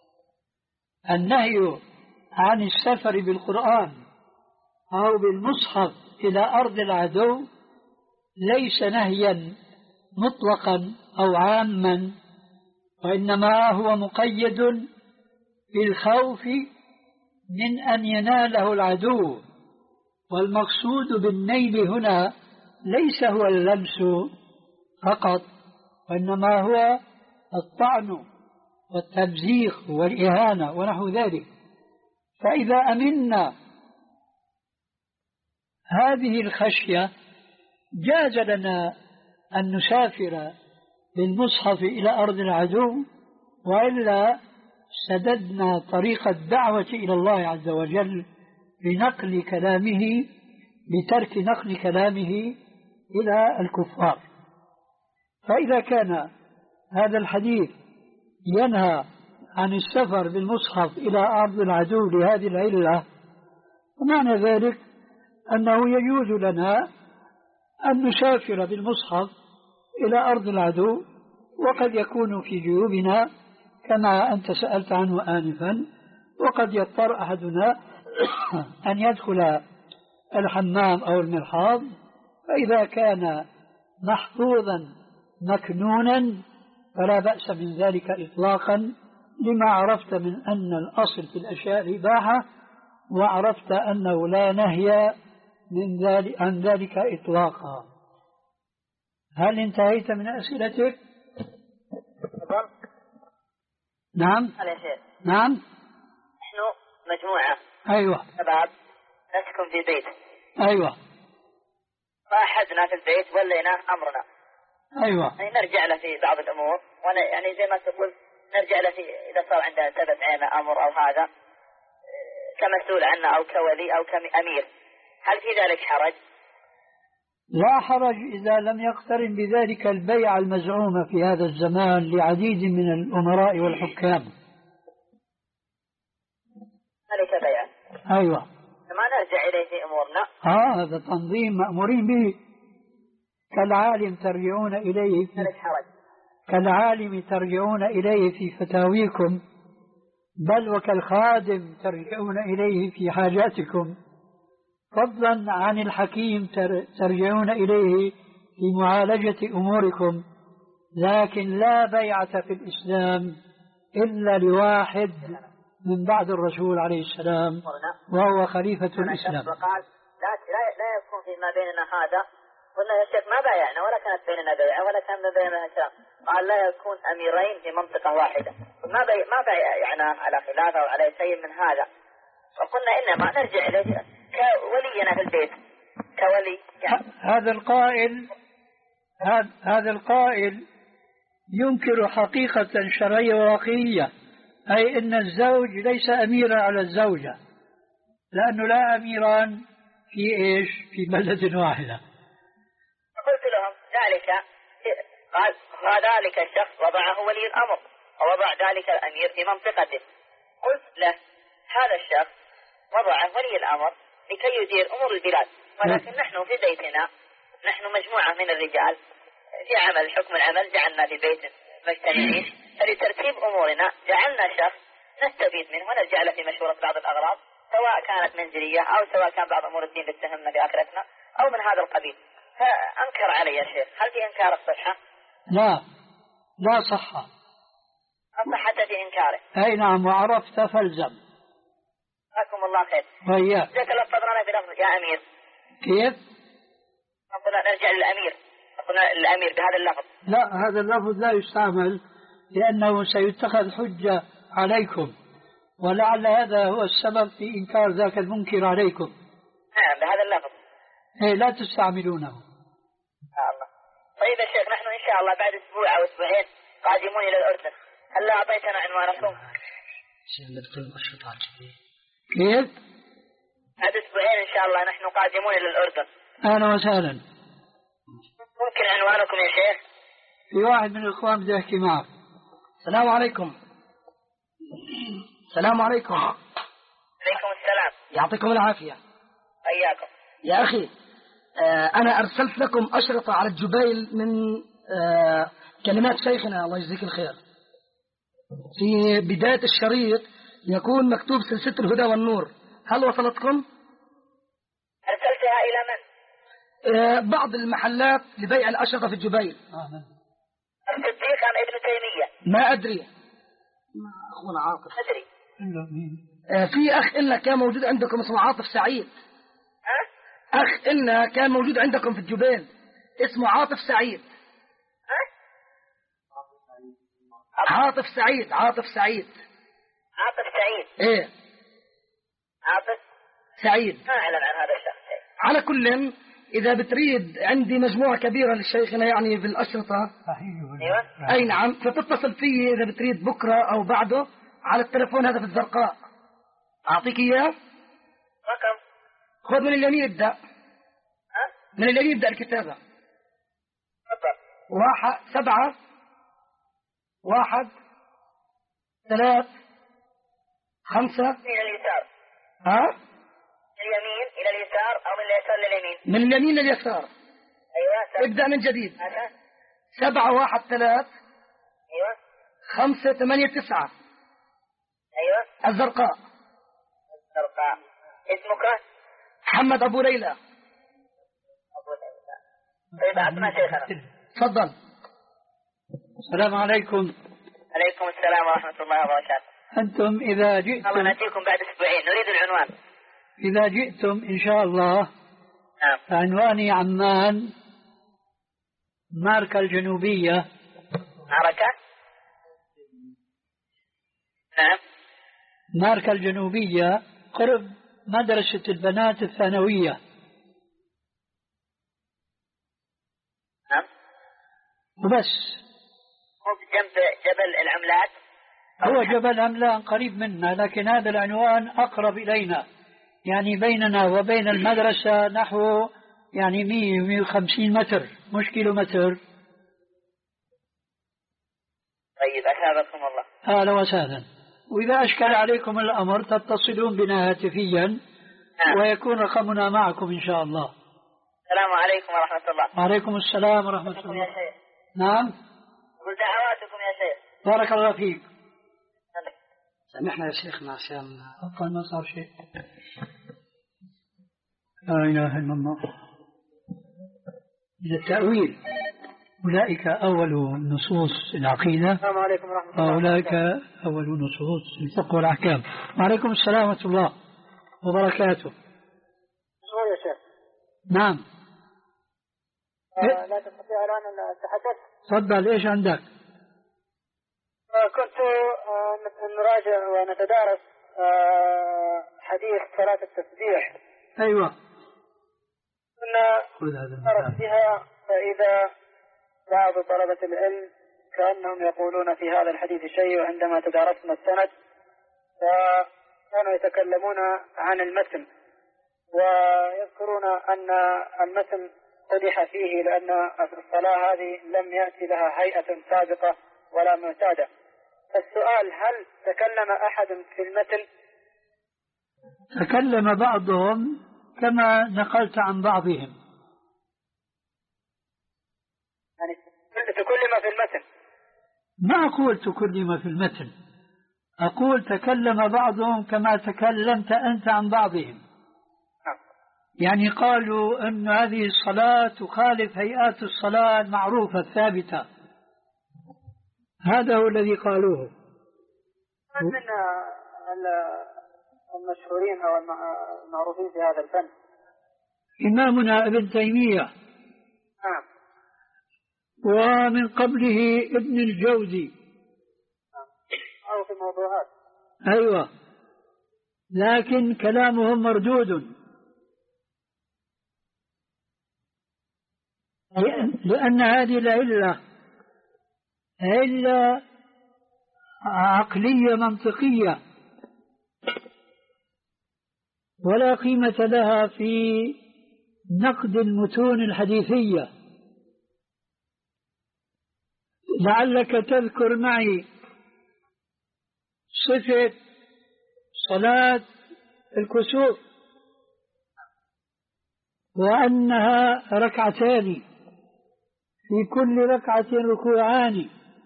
Speaker 1: النهي عن السفر بالقرآن أو بالمصحف إلى أرض العدو ليس نهيا مطلقا أو عاما، وإنما هو مقيد بالخوف من أن يناله العدو. والمقصود بالنيل هنا ليس هو اللمس فقط، وإنما هو الطعن والتبزيق والإهانة ونحو ذلك. فإذا أمنا هذه الخشية جاز لنا أن نسافر بالمصحف إلى أرض العدو، وإلا سددنا طريق الدعوة إلى الله عز وجل بنقل كلامه بترك نقل كلامه إلى الكفار. فإذا كان هذا الحديث ينهى عن السفر بالمصحف إلى أرض العدو لهذه العلة، ومعنى ذلك أنه يجوز لنا أن نسافر بالمصحف إلى أرض العدو، وقد يكون في جيوبنا كما أنت سألت عنه آنفا، وقد يضطر أحدنا أن يدخل الحمام أو المرحاض، فإذا كان محفوظا مكنونا فلا بأس من ذلك إطلاقا، لما عرفت من أن الأصل في الأشياء الإباحة، وعرفت أنه لا نهي من ذلك عن ذلك إطلاقا. هل انتهيت من أسئلتك؟ نعم نعم.
Speaker 5: نحن مجموعة
Speaker 1: أيوة
Speaker 5: شباب نسكن في بيت.
Speaker 1: أيوة.
Speaker 5: فأحدنا في البيت ولينا أمرنا.
Speaker 1: أيوة.
Speaker 5: يعني نرجع له في بعض الأمور، وأنا يعني زي ما تقول نرجع له في إذا صار عندنا سبب عين أمر أو هذا كمسؤول عنه أو كولي أو كأمير، هل في ذلك حرج؟
Speaker 1: لا حرج إذا لم يقترن بذلك البيع المزعومة في هذا الزمان لعديد من الأمراء والحكام.
Speaker 5: ذلك بيع.
Speaker 1: أيوة.
Speaker 5: ما نرجع إليه في أمورنا.
Speaker 1: آه هذا تنظيم مأمورين به، كالعالم ترجعون إليه في
Speaker 5: ذلك حرج.
Speaker 1: كالعالم ترجعون إليه في فتاويكم، بل وكالخادم ترجعون إليه في حاجاتكم، فضلا عن الحكيم ترجعون إليه في معالجة أموركم. لكن لا بيعة في الإسلام إلا لواحد من بعد الرسول عليه السلام، وهو خليفة الإسلام.
Speaker 5: وقال لا لا يكون فيما بيننا هذا. قلنا يا شيخ ما بايعنا ولا كانت بيننا بيعة ولا كان بيننا كلام. قال لا يكون أميرين في منطقة واحدة. ما بي ما بايعنا على خلافه وعلى شيء من هذا. وقلنا إنما نرجع إليه كولينا في البيت كولي يعني.
Speaker 1: هذا القائل هذا القائل ينكر حقيقة شرعية وواقعية، أي أن الزوج ليس أميرا على الزوجة، لأنه لا أميران في إيش في بلد واحدة.
Speaker 5: قلت لهم ذلك قال وذلك الشخص وضعه ولي الأمر ووضع ذلك الأمير في منطقته. قلت له هذا الشخص وضعه ولي الأمر لكي يدير أمور البلاد، ولكن نحن في بيتنا نحن مجموعة من الرجال في عمل حكم العمل جعلنا في بيت مجتمعين، فلترتيب أمورنا جعلنا شخص نستفيد منه ونرجع له في مشورة بعض الأغراض، سواء كانت منزلية أو سواء كان بعض أمور الدين بتهمنا بآخرتنا أو من هذا القبيل. فأنكر علي يا شيخ، هل في إنكار الصحة؟
Speaker 1: لا لا صحة.
Speaker 5: الصحة في إنكاره.
Speaker 1: أي نعم، وعرفت فالزم.
Speaker 5: جزاكم الله خير.
Speaker 1: وإياك.
Speaker 5: جزاك الله فضلنا بلفظ يا أمير.
Speaker 1: كيف؟
Speaker 5: قلنا نرجع للأمير. قلنا الأمير بهذا اللفظ.
Speaker 1: لا، هذا اللفظ لا يستعمل لأنه سيتخذ حجة عليكم، ولعل هذا هو السبب في إنكار ذاك المنكر عليكم.
Speaker 5: نعم بهذا اللفظ.
Speaker 1: إيه لا تستعملونه.
Speaker 5: الله. طيب يا شيخ، نحن إن شاء الله بعد أسبوع أو أسبوعين قادمون إلى الأردن، هل أعطيتنا عنوانكم؟
Speaker 1: كيف؟
Speaker 5: بعد أسبوعين إن شاء الله نحن قادمون إلى الأردن.
Speaker 1: أهلا وسهلا.
Speaker 5: ممكن عنوانكم يا شيخ؟
Speaker 1: في واحد من الإخوان بده يحكي معك.
Speaker 6: السلام عليكم. السلام عليكم.
Speaker 5: عليكم السلام.
Speaker 6: يعطيكم العافية.
Speaker 5: حياكم.
Speaker 6: يا أخي، آه أنا أرسلت لكم أشرطة على الجبيل من آه كلمات شيخنا الله يجزيك الخير. في بداية الشريط يكون مكتوب سلسلة الهدى والنور، هل وصلتكم؟
Speaker 5: أرسلتها إلى من؟
Speaker 6: آه بعض المحلات لبيع الأشرطة في الجبيل.
Speaker 5: الصديق عن ابن تيمية.
Speaker 6: ما أدري. أخونا عاطف.
Speaker 5: أدري.
Speaker 6: آه في أخ إلنا كان موجود عندكم اسمه عاطف سعيد.
Speaker 5: ها؟
Speaker 6: أخ إلنا كان موجود عندكم في الجبيل اسمه عاطف سعيد.
Speaker 5: ها؟
Speaker 6: عاطف سعيد. عاطف سعيد.
Speaker 5: عاطف سعيد.
Speaker 6: إيه.
Speaker 5: عاطف
Speaker 6: سعيد.
Speaker 5: ما أعلن عن هذا الشخص.
Speaker 6: على كل، إذا بتريد عندي مجموعة كبيرة للشيخنا يعني بالأشرطة.
Speaker 5: أيوة.
Speaker 6: أي نعم، فتتصل فيه إذا بتريد بكرة أو بعده على التلفون هذا في الزرقاء. أعطيك إياه.
Speaker 5: رقم.
Speaker 6: خذ من اليمين ابدأ.
Speaker 5: ها؟
Speaker 6: من اليمين ابدأ الكتابة.
Speaker 5: تفضل.
Speaker 6: واحد سبعة واحد ثلاث خمسة.
Speaker 5: إلى اليسار.
Speaker 6: ها؟
Speaker 5: اليمين إلى اليسار أو من اليسار لليمين؟
Speaker 6: من اليمين لليسار.
Speaker 5: أيوة. سبعة.
Speaker 6: ابدأ من جديد.
Speaker 5: هذا.
Speaker 6: سبعة واحد ثلاث.
Speaker 5: أيوة.
Speaker 6: خمسة ثمانية تسعة.
Speaker 5: أيوة.
Speaker 6: الزرقاء.
Speaker 5: الزرقاء. اسمك؟
Speaker 6: محمد أبو ليلى.
Speaker 5: أبو ليلى. طيب أعطنا شيخنا.
Speaker 6: تفضل.
Speaker 1: السلام عليكم.
Speaker 5: عليكم السلام ورحمة الله وبركاته.
Speaker 1: أنتم إذا
Speaker 5: الله
Speaker 1: جئتم
Speaker 5: نأتيكم بعد أسبوعين، نريد العنوان.
Speaker 1: إذا جئتم إن شاء الله
Speaker 5: نعم.
Speaker 1: عنواني عمان، ماركة الجنوبية.
Speaker 5: معركة. نعم.
Speaker 1: ماركة الجنوبية قرب مدرسة البنات الثانوية.
Speaker 5: نعم.
Speaker 1: وبس.
Speaker 5: هو بجنب جبل العملات.
Speaker 1: هو جبل عملان قريب منا، لكن هذا العنوان أقرب إلينا، يعني بيننا وبين المدرسة نحو يعني مئة مئة وخمسين متر، مش كيلو متر.
Speaker 5: طيب أثابكم الله.
Speaker 1: أهلا وسهلا. وإذا أشكل عليكم الأمر تتصلون بنا هاتفيا.
Speaker 5: نعم.
Speaker 1: ويكون رقمنا معكم إن شاء الله.
Speaker 5: السلام عليكم ورحمة الله.
Speaker 1: وعليكم السلام ورحمة الله.
Speaker 5: يا شيخ.
Speaker 1: نعم.
Speaker 5: قل دعواتكم يا شيخ.
Speaker 1: بارك الله فيك.
Speaker 6: سامحنا يا شيخنا عشان
Speaker 1: أطلع ما صار شيء. لا إله إلا الله. إذا التأويل أولئك أول نصوص العقيدة.
Speaker 4: السلام عليكم ورحمة الله.
Speaker 1: أولئك أول نصوص الفقه والأحكام. وعليكم السلام ورحمة الله وبركاته.
Speaker 4: شو يا شيخ؟
Speaker 1: نعم.
Speaker 4: آه لا تستطيع الآن أن أتحدث؟
Speaker 1: تفضل، إيش عندك؟
Speaker 4: آه كنت آه نراجع ونتدارس آه حديث صلاة التسبيح.
Speaker 1: أيوة.
Speaker 4: كنا نرى فيها فإذا بعض طلبة العلم كأنهم يقولون في هذا الحديث شيء، وعندما تدارسنا السند فكانوا يتكلمون عن المتن ويذكرون أن المتن قدح فيه لأن الصلاة هذه لم يأتي لها هيئة سابقة ولا معتادة. السؤال: هل تكلم أحد في المتن؟
Speaker 1: تكلم بعضهم كما نقلت عن بعضهم.
Speaker 4: يعني تكلم في المتن؟
Speaker 1: ما أقول تكلم في المتن، أقول تكلم بعضهم كما تكلمت أنت عن بعضهم. يعني قالوا أن هذه الصلاة تخالف هيئات الصلاة المعروفة الثابتة. هذا هو الذي قالوه.
Speaker 4: من المشهورين أو المعروفين في هذا الفن؟
Speaker 1: إمامنا ابن تيمية.
Speaker 4: نعم.
Speaker 1: ومن قبله ابن الجوزي.
Speaker 4: نعم. أو في موضوعات.
Speaker 1: أيوة، لكن كلامهم مردود، لأن هذه العلة علة عقلية منطقية ولا قيمة لها في نقد المتون الحديثية. لعلك تذكر معي صفة صلاة الكسوف وأنها ركعتان في كل ركعة ركوعان،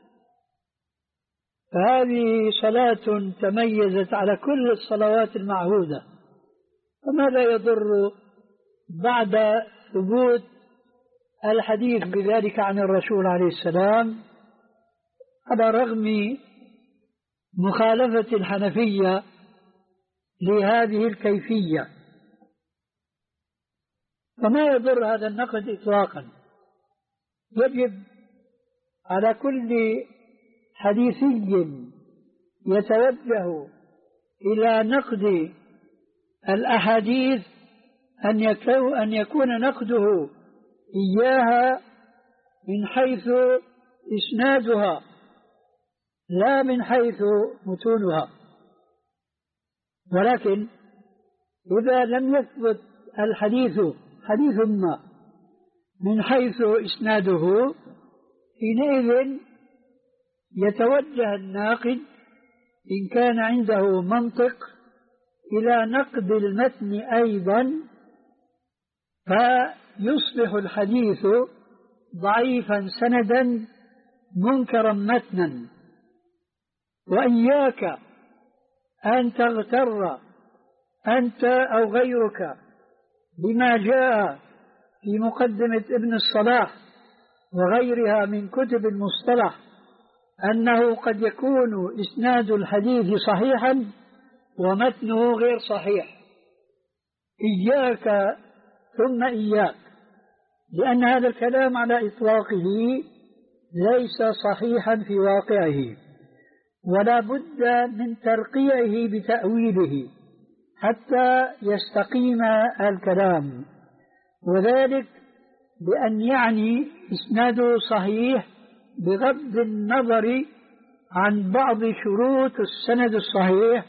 Speaker 1: فهذه صلاة تميزت على كل الصلوات المعهودة، فما لا يضر بعد ثبوت الحديث بذلك عن الرسول عليه السلام، على رغم مخالفة الحنفية لهذه الكيفية، فما يضر هذا النقد إطلاقا. يجب على كل حديثي يتوجه إلى نقد الأحاديث أن يكون, أن يكون نقده إياها من حيث إسنادها لا من حيث متونها. ولكن إذا لم يثبت الحديث حديث ما من حيث إسناده، حينئذ يتوجه الناقد إن كان عنده منطق إلى نقد المتن أيضا، فيصبح الحديث ضعيفا سندا منكرا متنا. وإياك أن تغتر أنت أو غيرك بما جاء في مقدمة ابن الصلاح وغيرها من كتب المصطلح أنه قد يكون إسناد الحديث صحيحا ومتنه غير صحيح. إياك ثم إياك، لأن هذا الكلام على إطلاقه ليس صحيحا في واقعه، ولا بد من ترقيعه بتأويله حتى يستقيم الكلام، وذلك بأن يعني إسناده صحيح بغض النظر عن بعض شروط السند الصحيح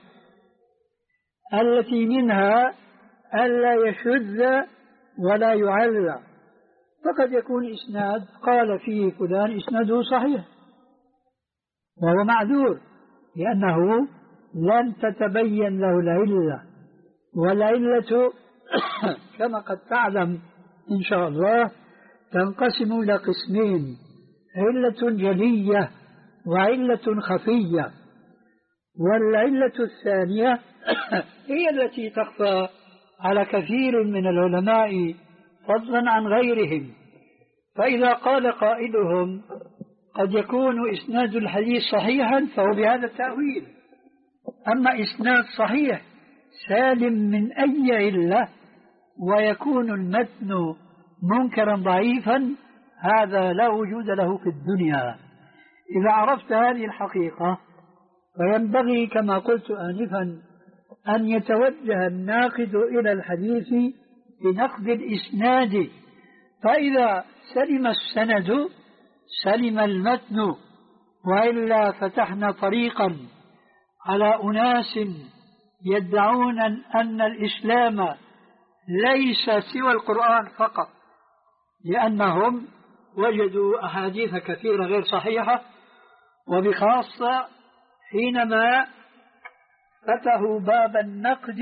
Speaker 1: التي منها ألا يشذ ولا يعلى. فقد يكون إسناد قال فيه فلان إسناده صحيح وهو معذور لأنه لن تتبين له العلة، والعلة كما قد تعلم إن شاء الله تنقسم إلى قسمين: علة جلية وعلة خفية. والعلة الثانية هي التي تخفى على كثير من العلماء فضلا عن غيرهم، فإذا قال قائلهم قد يكون إسناد الحديث صحيحا فهو بهذا التأويل. أما إسناد صحيح سالم من أي علة ويكون المتن منكرا ضعيفا، هذا لا وجود له في الدنيا. إذا عرفت هذه الحقيقة فينبغي كما قلت آنفا أن يتوجه الناقد إلى الحديث بنقد الإسناد، فإذا سلم السند سلم المتن، وإلا فتحنا طريقا على أناس يدعون أن الإسلام ليس سوى القرآن فقط، لأنهم وجدوا أحاديث كثيرة غير صحيحة، وبخاصة حينما فتحوا باب النقد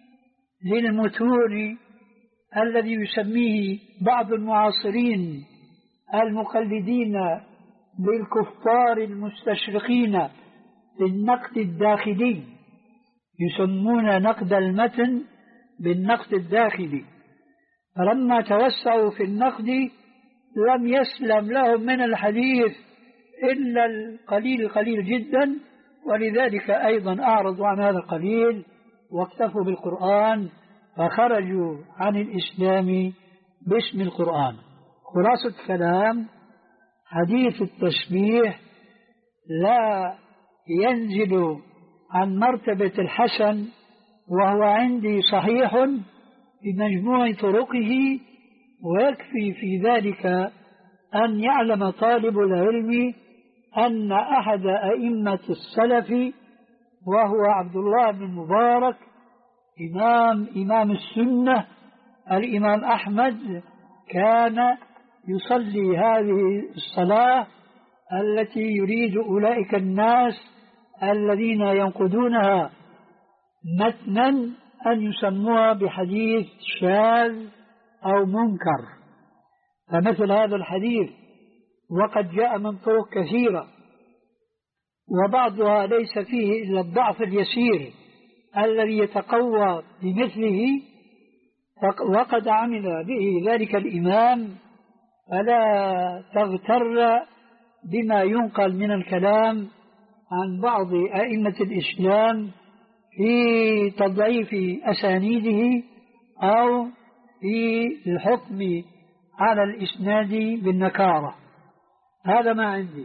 Speaker 1: للمتون الذي يسميه بعض المعاصرين المقلدين للكفار المستشرقين بالنقد الداخلي، يسمون نقد المتن بالنقد الداخلي. فلما توسعوا في النقد لم يسلم لهم من الحديث إلا القليل القليل جدا، ولذلك أيضا أعرضوا عن هذا القليل واكتفوا بالقرآن فخرجوا عن الإسلام باسم القرآن. خلاصة الكلام: حديث التشبيه لا ينزل عن مرتبة الحسن، وهو عندي صحيح بمجموع طرقه، ويكفي في ذلك أن يعلم طالب العلم أن أحد أئمة السلف وهو عبد الله بن مبارك إمام إمام السنة الإمام أحمد كان يصلي هذه الصلاة التي يريد أولئك الناس الذين ينقدونها متنا أن يسموها بحديث شاذ أو منكر. فمثل هذا الحديث وقد جاء من طرق كثيرة وبعضها ليس فيه إلا الضعف اليسير الذي يتقوى بمثله، وقد عمل به ذلك الإمام، فلا تغتر بما ينقل من الكلام عن بعض أئمة الإسلام في تضعيف أسانيده أو في الحكم على الإسناد بالنكارة. هذا ما عندي.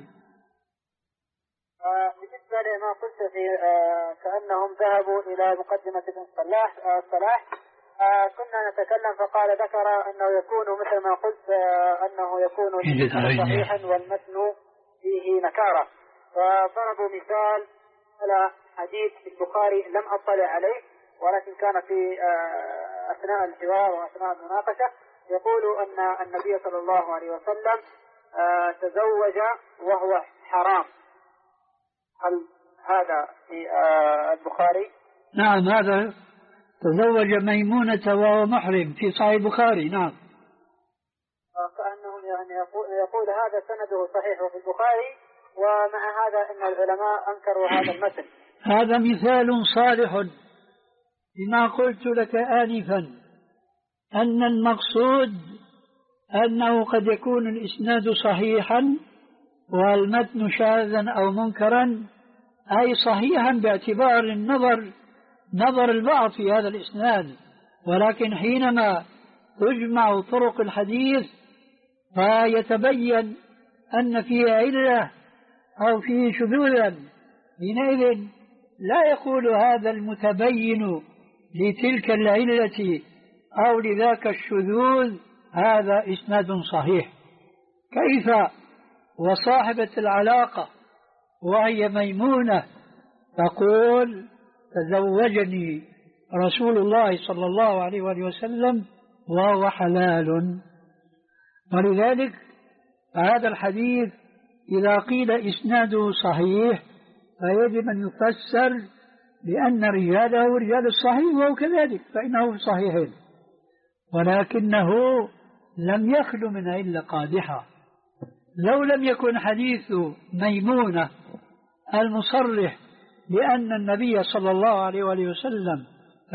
Speaker 4: بالنسبة لما قلت في كأنهم ذهبوا إلى مقدمة ابن صلاح صلاح كنا نتكلم فقال ذكر أنه يكون مثل ما قلت أنه يكون صحيحا والمتن فيه نكارة، فضربوا مثال على حديث في البخاري لم أطلع عليه ولكن كان في أثناء الحوار وأثناء المناقشة يقول أن النبي صلى الله عليه وسلم تزوج وهو حرام. هل هذا في البخاري؟
Speaker 1: نعم، هذا تزوج ميمونة وهو محرم في صحيح البخاري. نعم.
Speaker 4: كأنهم يعني يقول, يقول هذا سنده صحيح وفي البخاري، ومع هذا أن العلماء أنكروا هذا المتن.
Speaker 1: هذا مثال صالح لما قلت لك آنفا، أن المقصود أنه قد يكون الإسناد صحيحا والمتن شاذا أو منكرا، أي صحيحا باعتبار النظر نظر البعض في هذا الإسناد، ولكن حينما تجمع طرق الحديث فيتبين أن فيه علة أو فيه شذوذا، حينئذ لا يقول هذا المتبين لتلك العلة أو لذاك الشذوذ هذا إسناد صحيح. كيف وصاحبة العلاقة وهي ميمونة تقول تزوجني رسول الله صلى الله عليه وآله وسلم وهو حلال. ولذلك هذا الحديث إذا قيل إسناده صحيح فيجب أن يفسر بأن رجاله رجال الصحيح، وهو كذلك فإنه في صحيحين، ولكنه لم يخل من علة قادحة. لو لم يكن حديث ميمونة المصرح لأن النبي صلى الله عليه وآله وسلم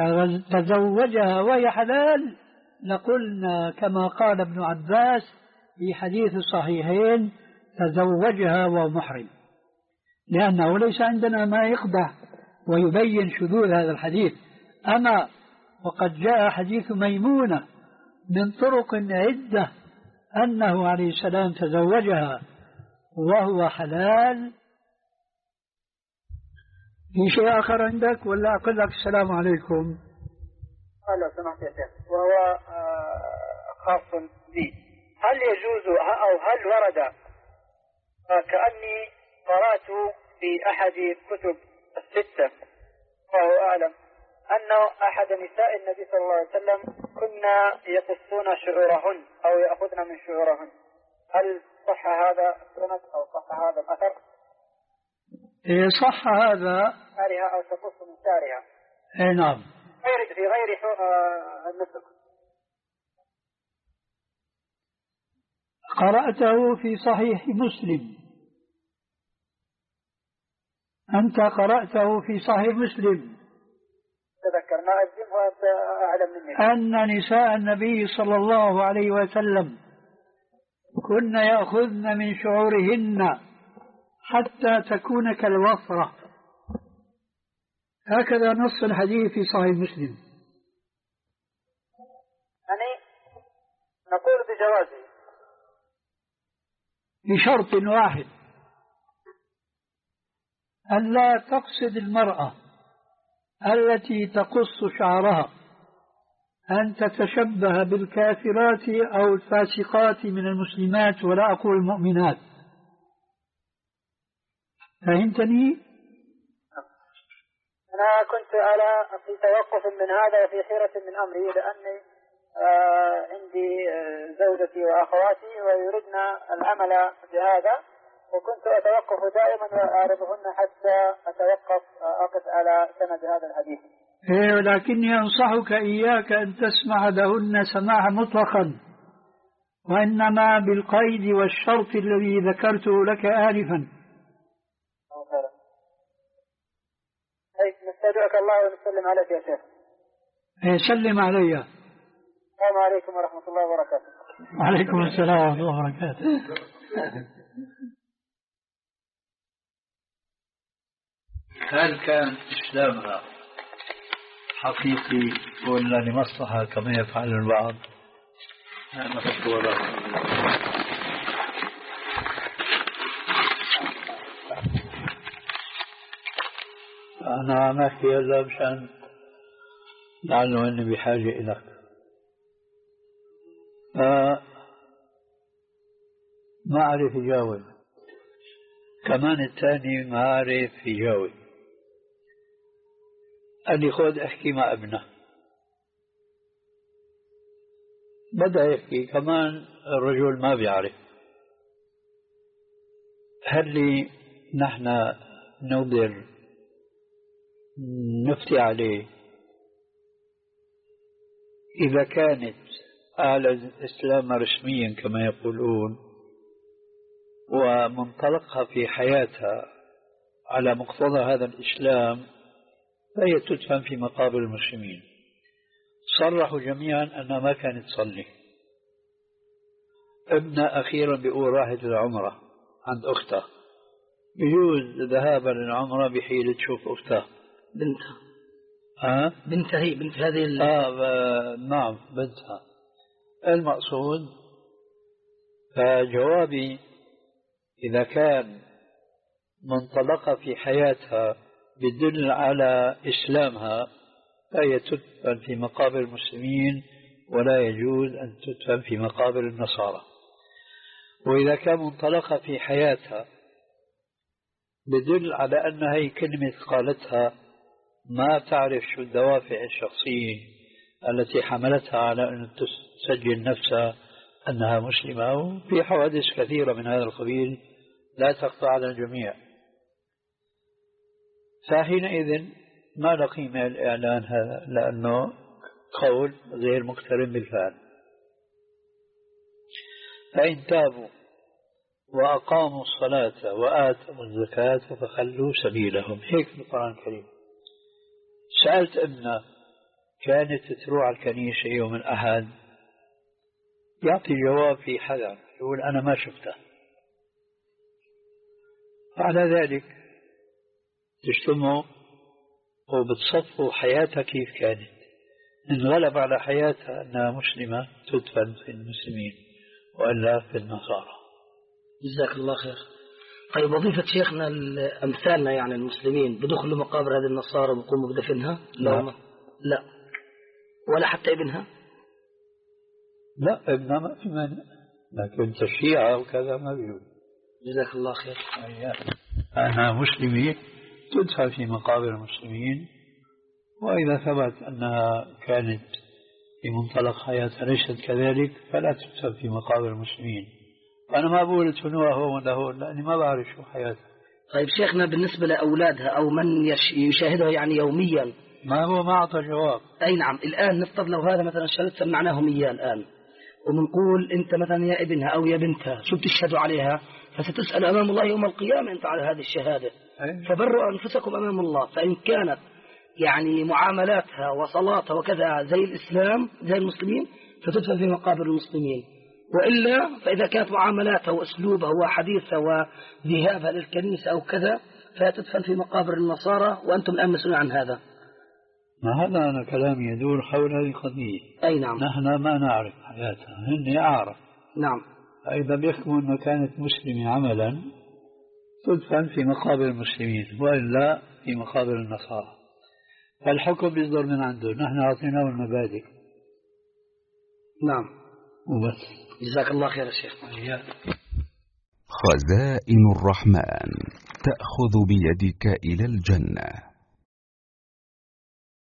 Speaker 1: تزوجها وهي حلال لقلنا كما قال ابن عباس في حديث الصحيحين تزوجها وهو محرم، لأنه ليس عندنا ما يقدح ويبين شذوذ هذا الحديث. أما وقد جاء حديث ميمونة من طرق عدة أنه عليه السلام تزوجها وهو حلال. في شيء آخر عندك ولا أقول لك السلام عليكم؟
Speaker 4: هلا سمحت يا شيخ، وهو خاص بي. هل يجوز أو هل ورد كأني قرأت في أحد كتب الستة وهو أعلم أن أحد نساء النبي صلى الله عليه وسلم كنا يقصون شعورهن أو يأخذن من شعورهن، هل صح هذا السند أو صح هذا الأثر؟
Speaker 1: إيه صح هذا.
Speaker 4: شعرها أو تقص من شعرها.
Speaker 1: إيه نعم.
Speaker 4: غير في غير النسك.
Speaker 1: قرأته في صحيح مسلم. أنت قرأته في صحيح مسلم.
Speaker 4: تذكرنا الجن وأنت أعلم مني.
Speaker 1: أن نساء النبي صلى الله عليه وسلم كن يأخذن من شعورهن حتى تكون كالوفرة، هكذا نص الحديث في صحيح مسلم.
Speaker 4: يعني نقول بجوازه
Speaker 1: بشرط واحد، أن لا تقصد المرأة التي تقص شعرها أن تتشبه بالكافرات أو الفاسقات من المسلمات، ولا أقول المؤمنات. فهمتني؟
Speaker 4: أنا كنت على في توقف من هذا وفي حيرة من أمري، لأني آه عندي آه زوجتي وأخواتي ويردن العمل بهذا، وكنت أتوقف دائما وأعرضهن حتى أتوقف أقف على سند هذا الحديث.
Speaker 1: إيه، ولكني أنصحك إياك أن تسمع لهن سماعا مطلقا، وإنما بالقيد والشرط الذي ذكرته لك آنفا.
Speaker 4: طيب، نستودعك الله ونسلم عليك يا شيخ.
Speaker 1: إيه، سلم علي.
Speaker 4: السلام عليكم ورحمة الله وبركاته.
Speaker 1: وعليكم السلام ورحمة الله وبركاته.
Speaker 7: هل كان إسلامها حقيقي ولا لمصلحة كما يفعل البعض؟ أنا فتوى أنا عم أحكي هلا مشان لعله أني بحاجة إليك. آه ما أعرف يجاوب، كمان الثاني ما أعرف يجاوب. قال لي خذ احكي مع ابنه، بدأ يحكي، كمان الرجل ما بيعرف. هل لي نحن نقدر نفتي عليه إذا كانت أعلى الإسلام رسميا كما يقولون، ومنطلقها في حياتها على مقتضى هذا الإسلام، فهي تدفن في مقابر المسلمين. صرحوا جميعا أنها ما كانت تصلي. ابنها أخيرا بيقول راحت للعمرة عند أختها، يجوز ذهابا للعمرة بحيلة تشوف أختها
Speaker 6: بنتها.
Speaker 7: ها؟
Speaker 6: بنتها هي بنت هذه ال...
Speaker 7: آه ب... نعم بنتها. المقصود، فجوابي إذا كان منطلقة في حياتها بدل على إسلامها، فهي تدفن في مقابر المسلمين ولا يجوز أن تدفن في مقابر النصارى. وإذا كان منطلقة في حياتها بدل على أن هي كلمة قالتها ما تعرف شو الدوافع الشخصية التي حملتها على أن تسجل نفسها أنها مسلمة، وفي حوادث كثيرة من هذا القبيل لا تخفى على الجميع، فحينئذ ما له قيمة الإعلان هذا، لأنه قول غير مقترن بالفعل. فإن تابوا وأقاموا الصلاة وآتوا الزكاة فخلوا سبيلهم، هيك في القرآن الكريم. سألت ابنه كانت تروح على الكنيسة يوم الأحد، يعطي جواب في حذر، يقول أنا ما شفته. وعلى ذلك تجتمعوا وبتصفوا حياتها كيف كانت. إن غلب على حياتها أنها مسلمة تدفن في المسلمين وإلا في النصارى.
Speaker 6: جزاك الله خير. طيب، وظيفة شيخنا أمثالنا يعني المسلمين بدخلوا مقابر هذه النصارى ويقوموا بدفنها؟
Speaker 7: لا.
Speaker 6: لا لا ولا حتى ابنها؟
Speaker 7: لا، ابنها ما في مانع، لكن تشييعها وكذا ما بيقول.
Speaker 6: جزاك الله خير.
Speaker 7: أنها مسلمة تدفن في مقابر المسلمين، وإذا ثبت أنها كانت في منطلق حياتها ليست كذلك فلا تدفن في مقابر المسلمين. أنا ما بقول ادفنوها هون لهون لأني ما بعرف شو حياتها.
Speaker 6: طيب شيخنا، بالنسبة لأولادها أو من يشاهدها يعني يوميا،
Speaker 7: ما هو ما أعطى جواب.
Speaker 6: أي نعم. الآن نفترض لو هذا مثلا شهادة سمعناهم إياه الآن، ومنقول أنت مثلا يا ابنها أو يا بنتها شو بتشهدوا عليها، فستسأل أمام الله يوم القيامة أنت على هذه الشهادة. فبروا أنفسكم أمام الله. فإن كانت يعني معاملاتها وصلاتها وكذا زي الإسلام زي المسلمين فتدفن في مقابر المسلمين، وإلا فإذا كانت معاملاتها وأسلوبها وحديثها وذهابها للكنيسة أو كذا فهي تدفن في مقابر النصارى وأنتم الآن مسؤولون عن هذا.
Speaker 7: ما هذا أنا كلامي يدور حول هذه القضية.
Speaker 6: أي نعم.
Speaker 7: نحن ما نعرف حياتها، هن أعرف.
Speaker 6: نعم.
Speaker 7: فإذا بيحكموا أنه كانت مسلمة عملا تدفن في مقابر المسلمين وإلا في مقابر النصارى، فالحكم بيصدر من عنده، نحن أعطيناه المبادئ.
Speaker 6: نعم
Speaker 7: وبس.
Speaker 6: جزاك الله خير يا شيخ.
Speaker 8: خزائن الرحمن تأخذ بيدك إلى الجنة.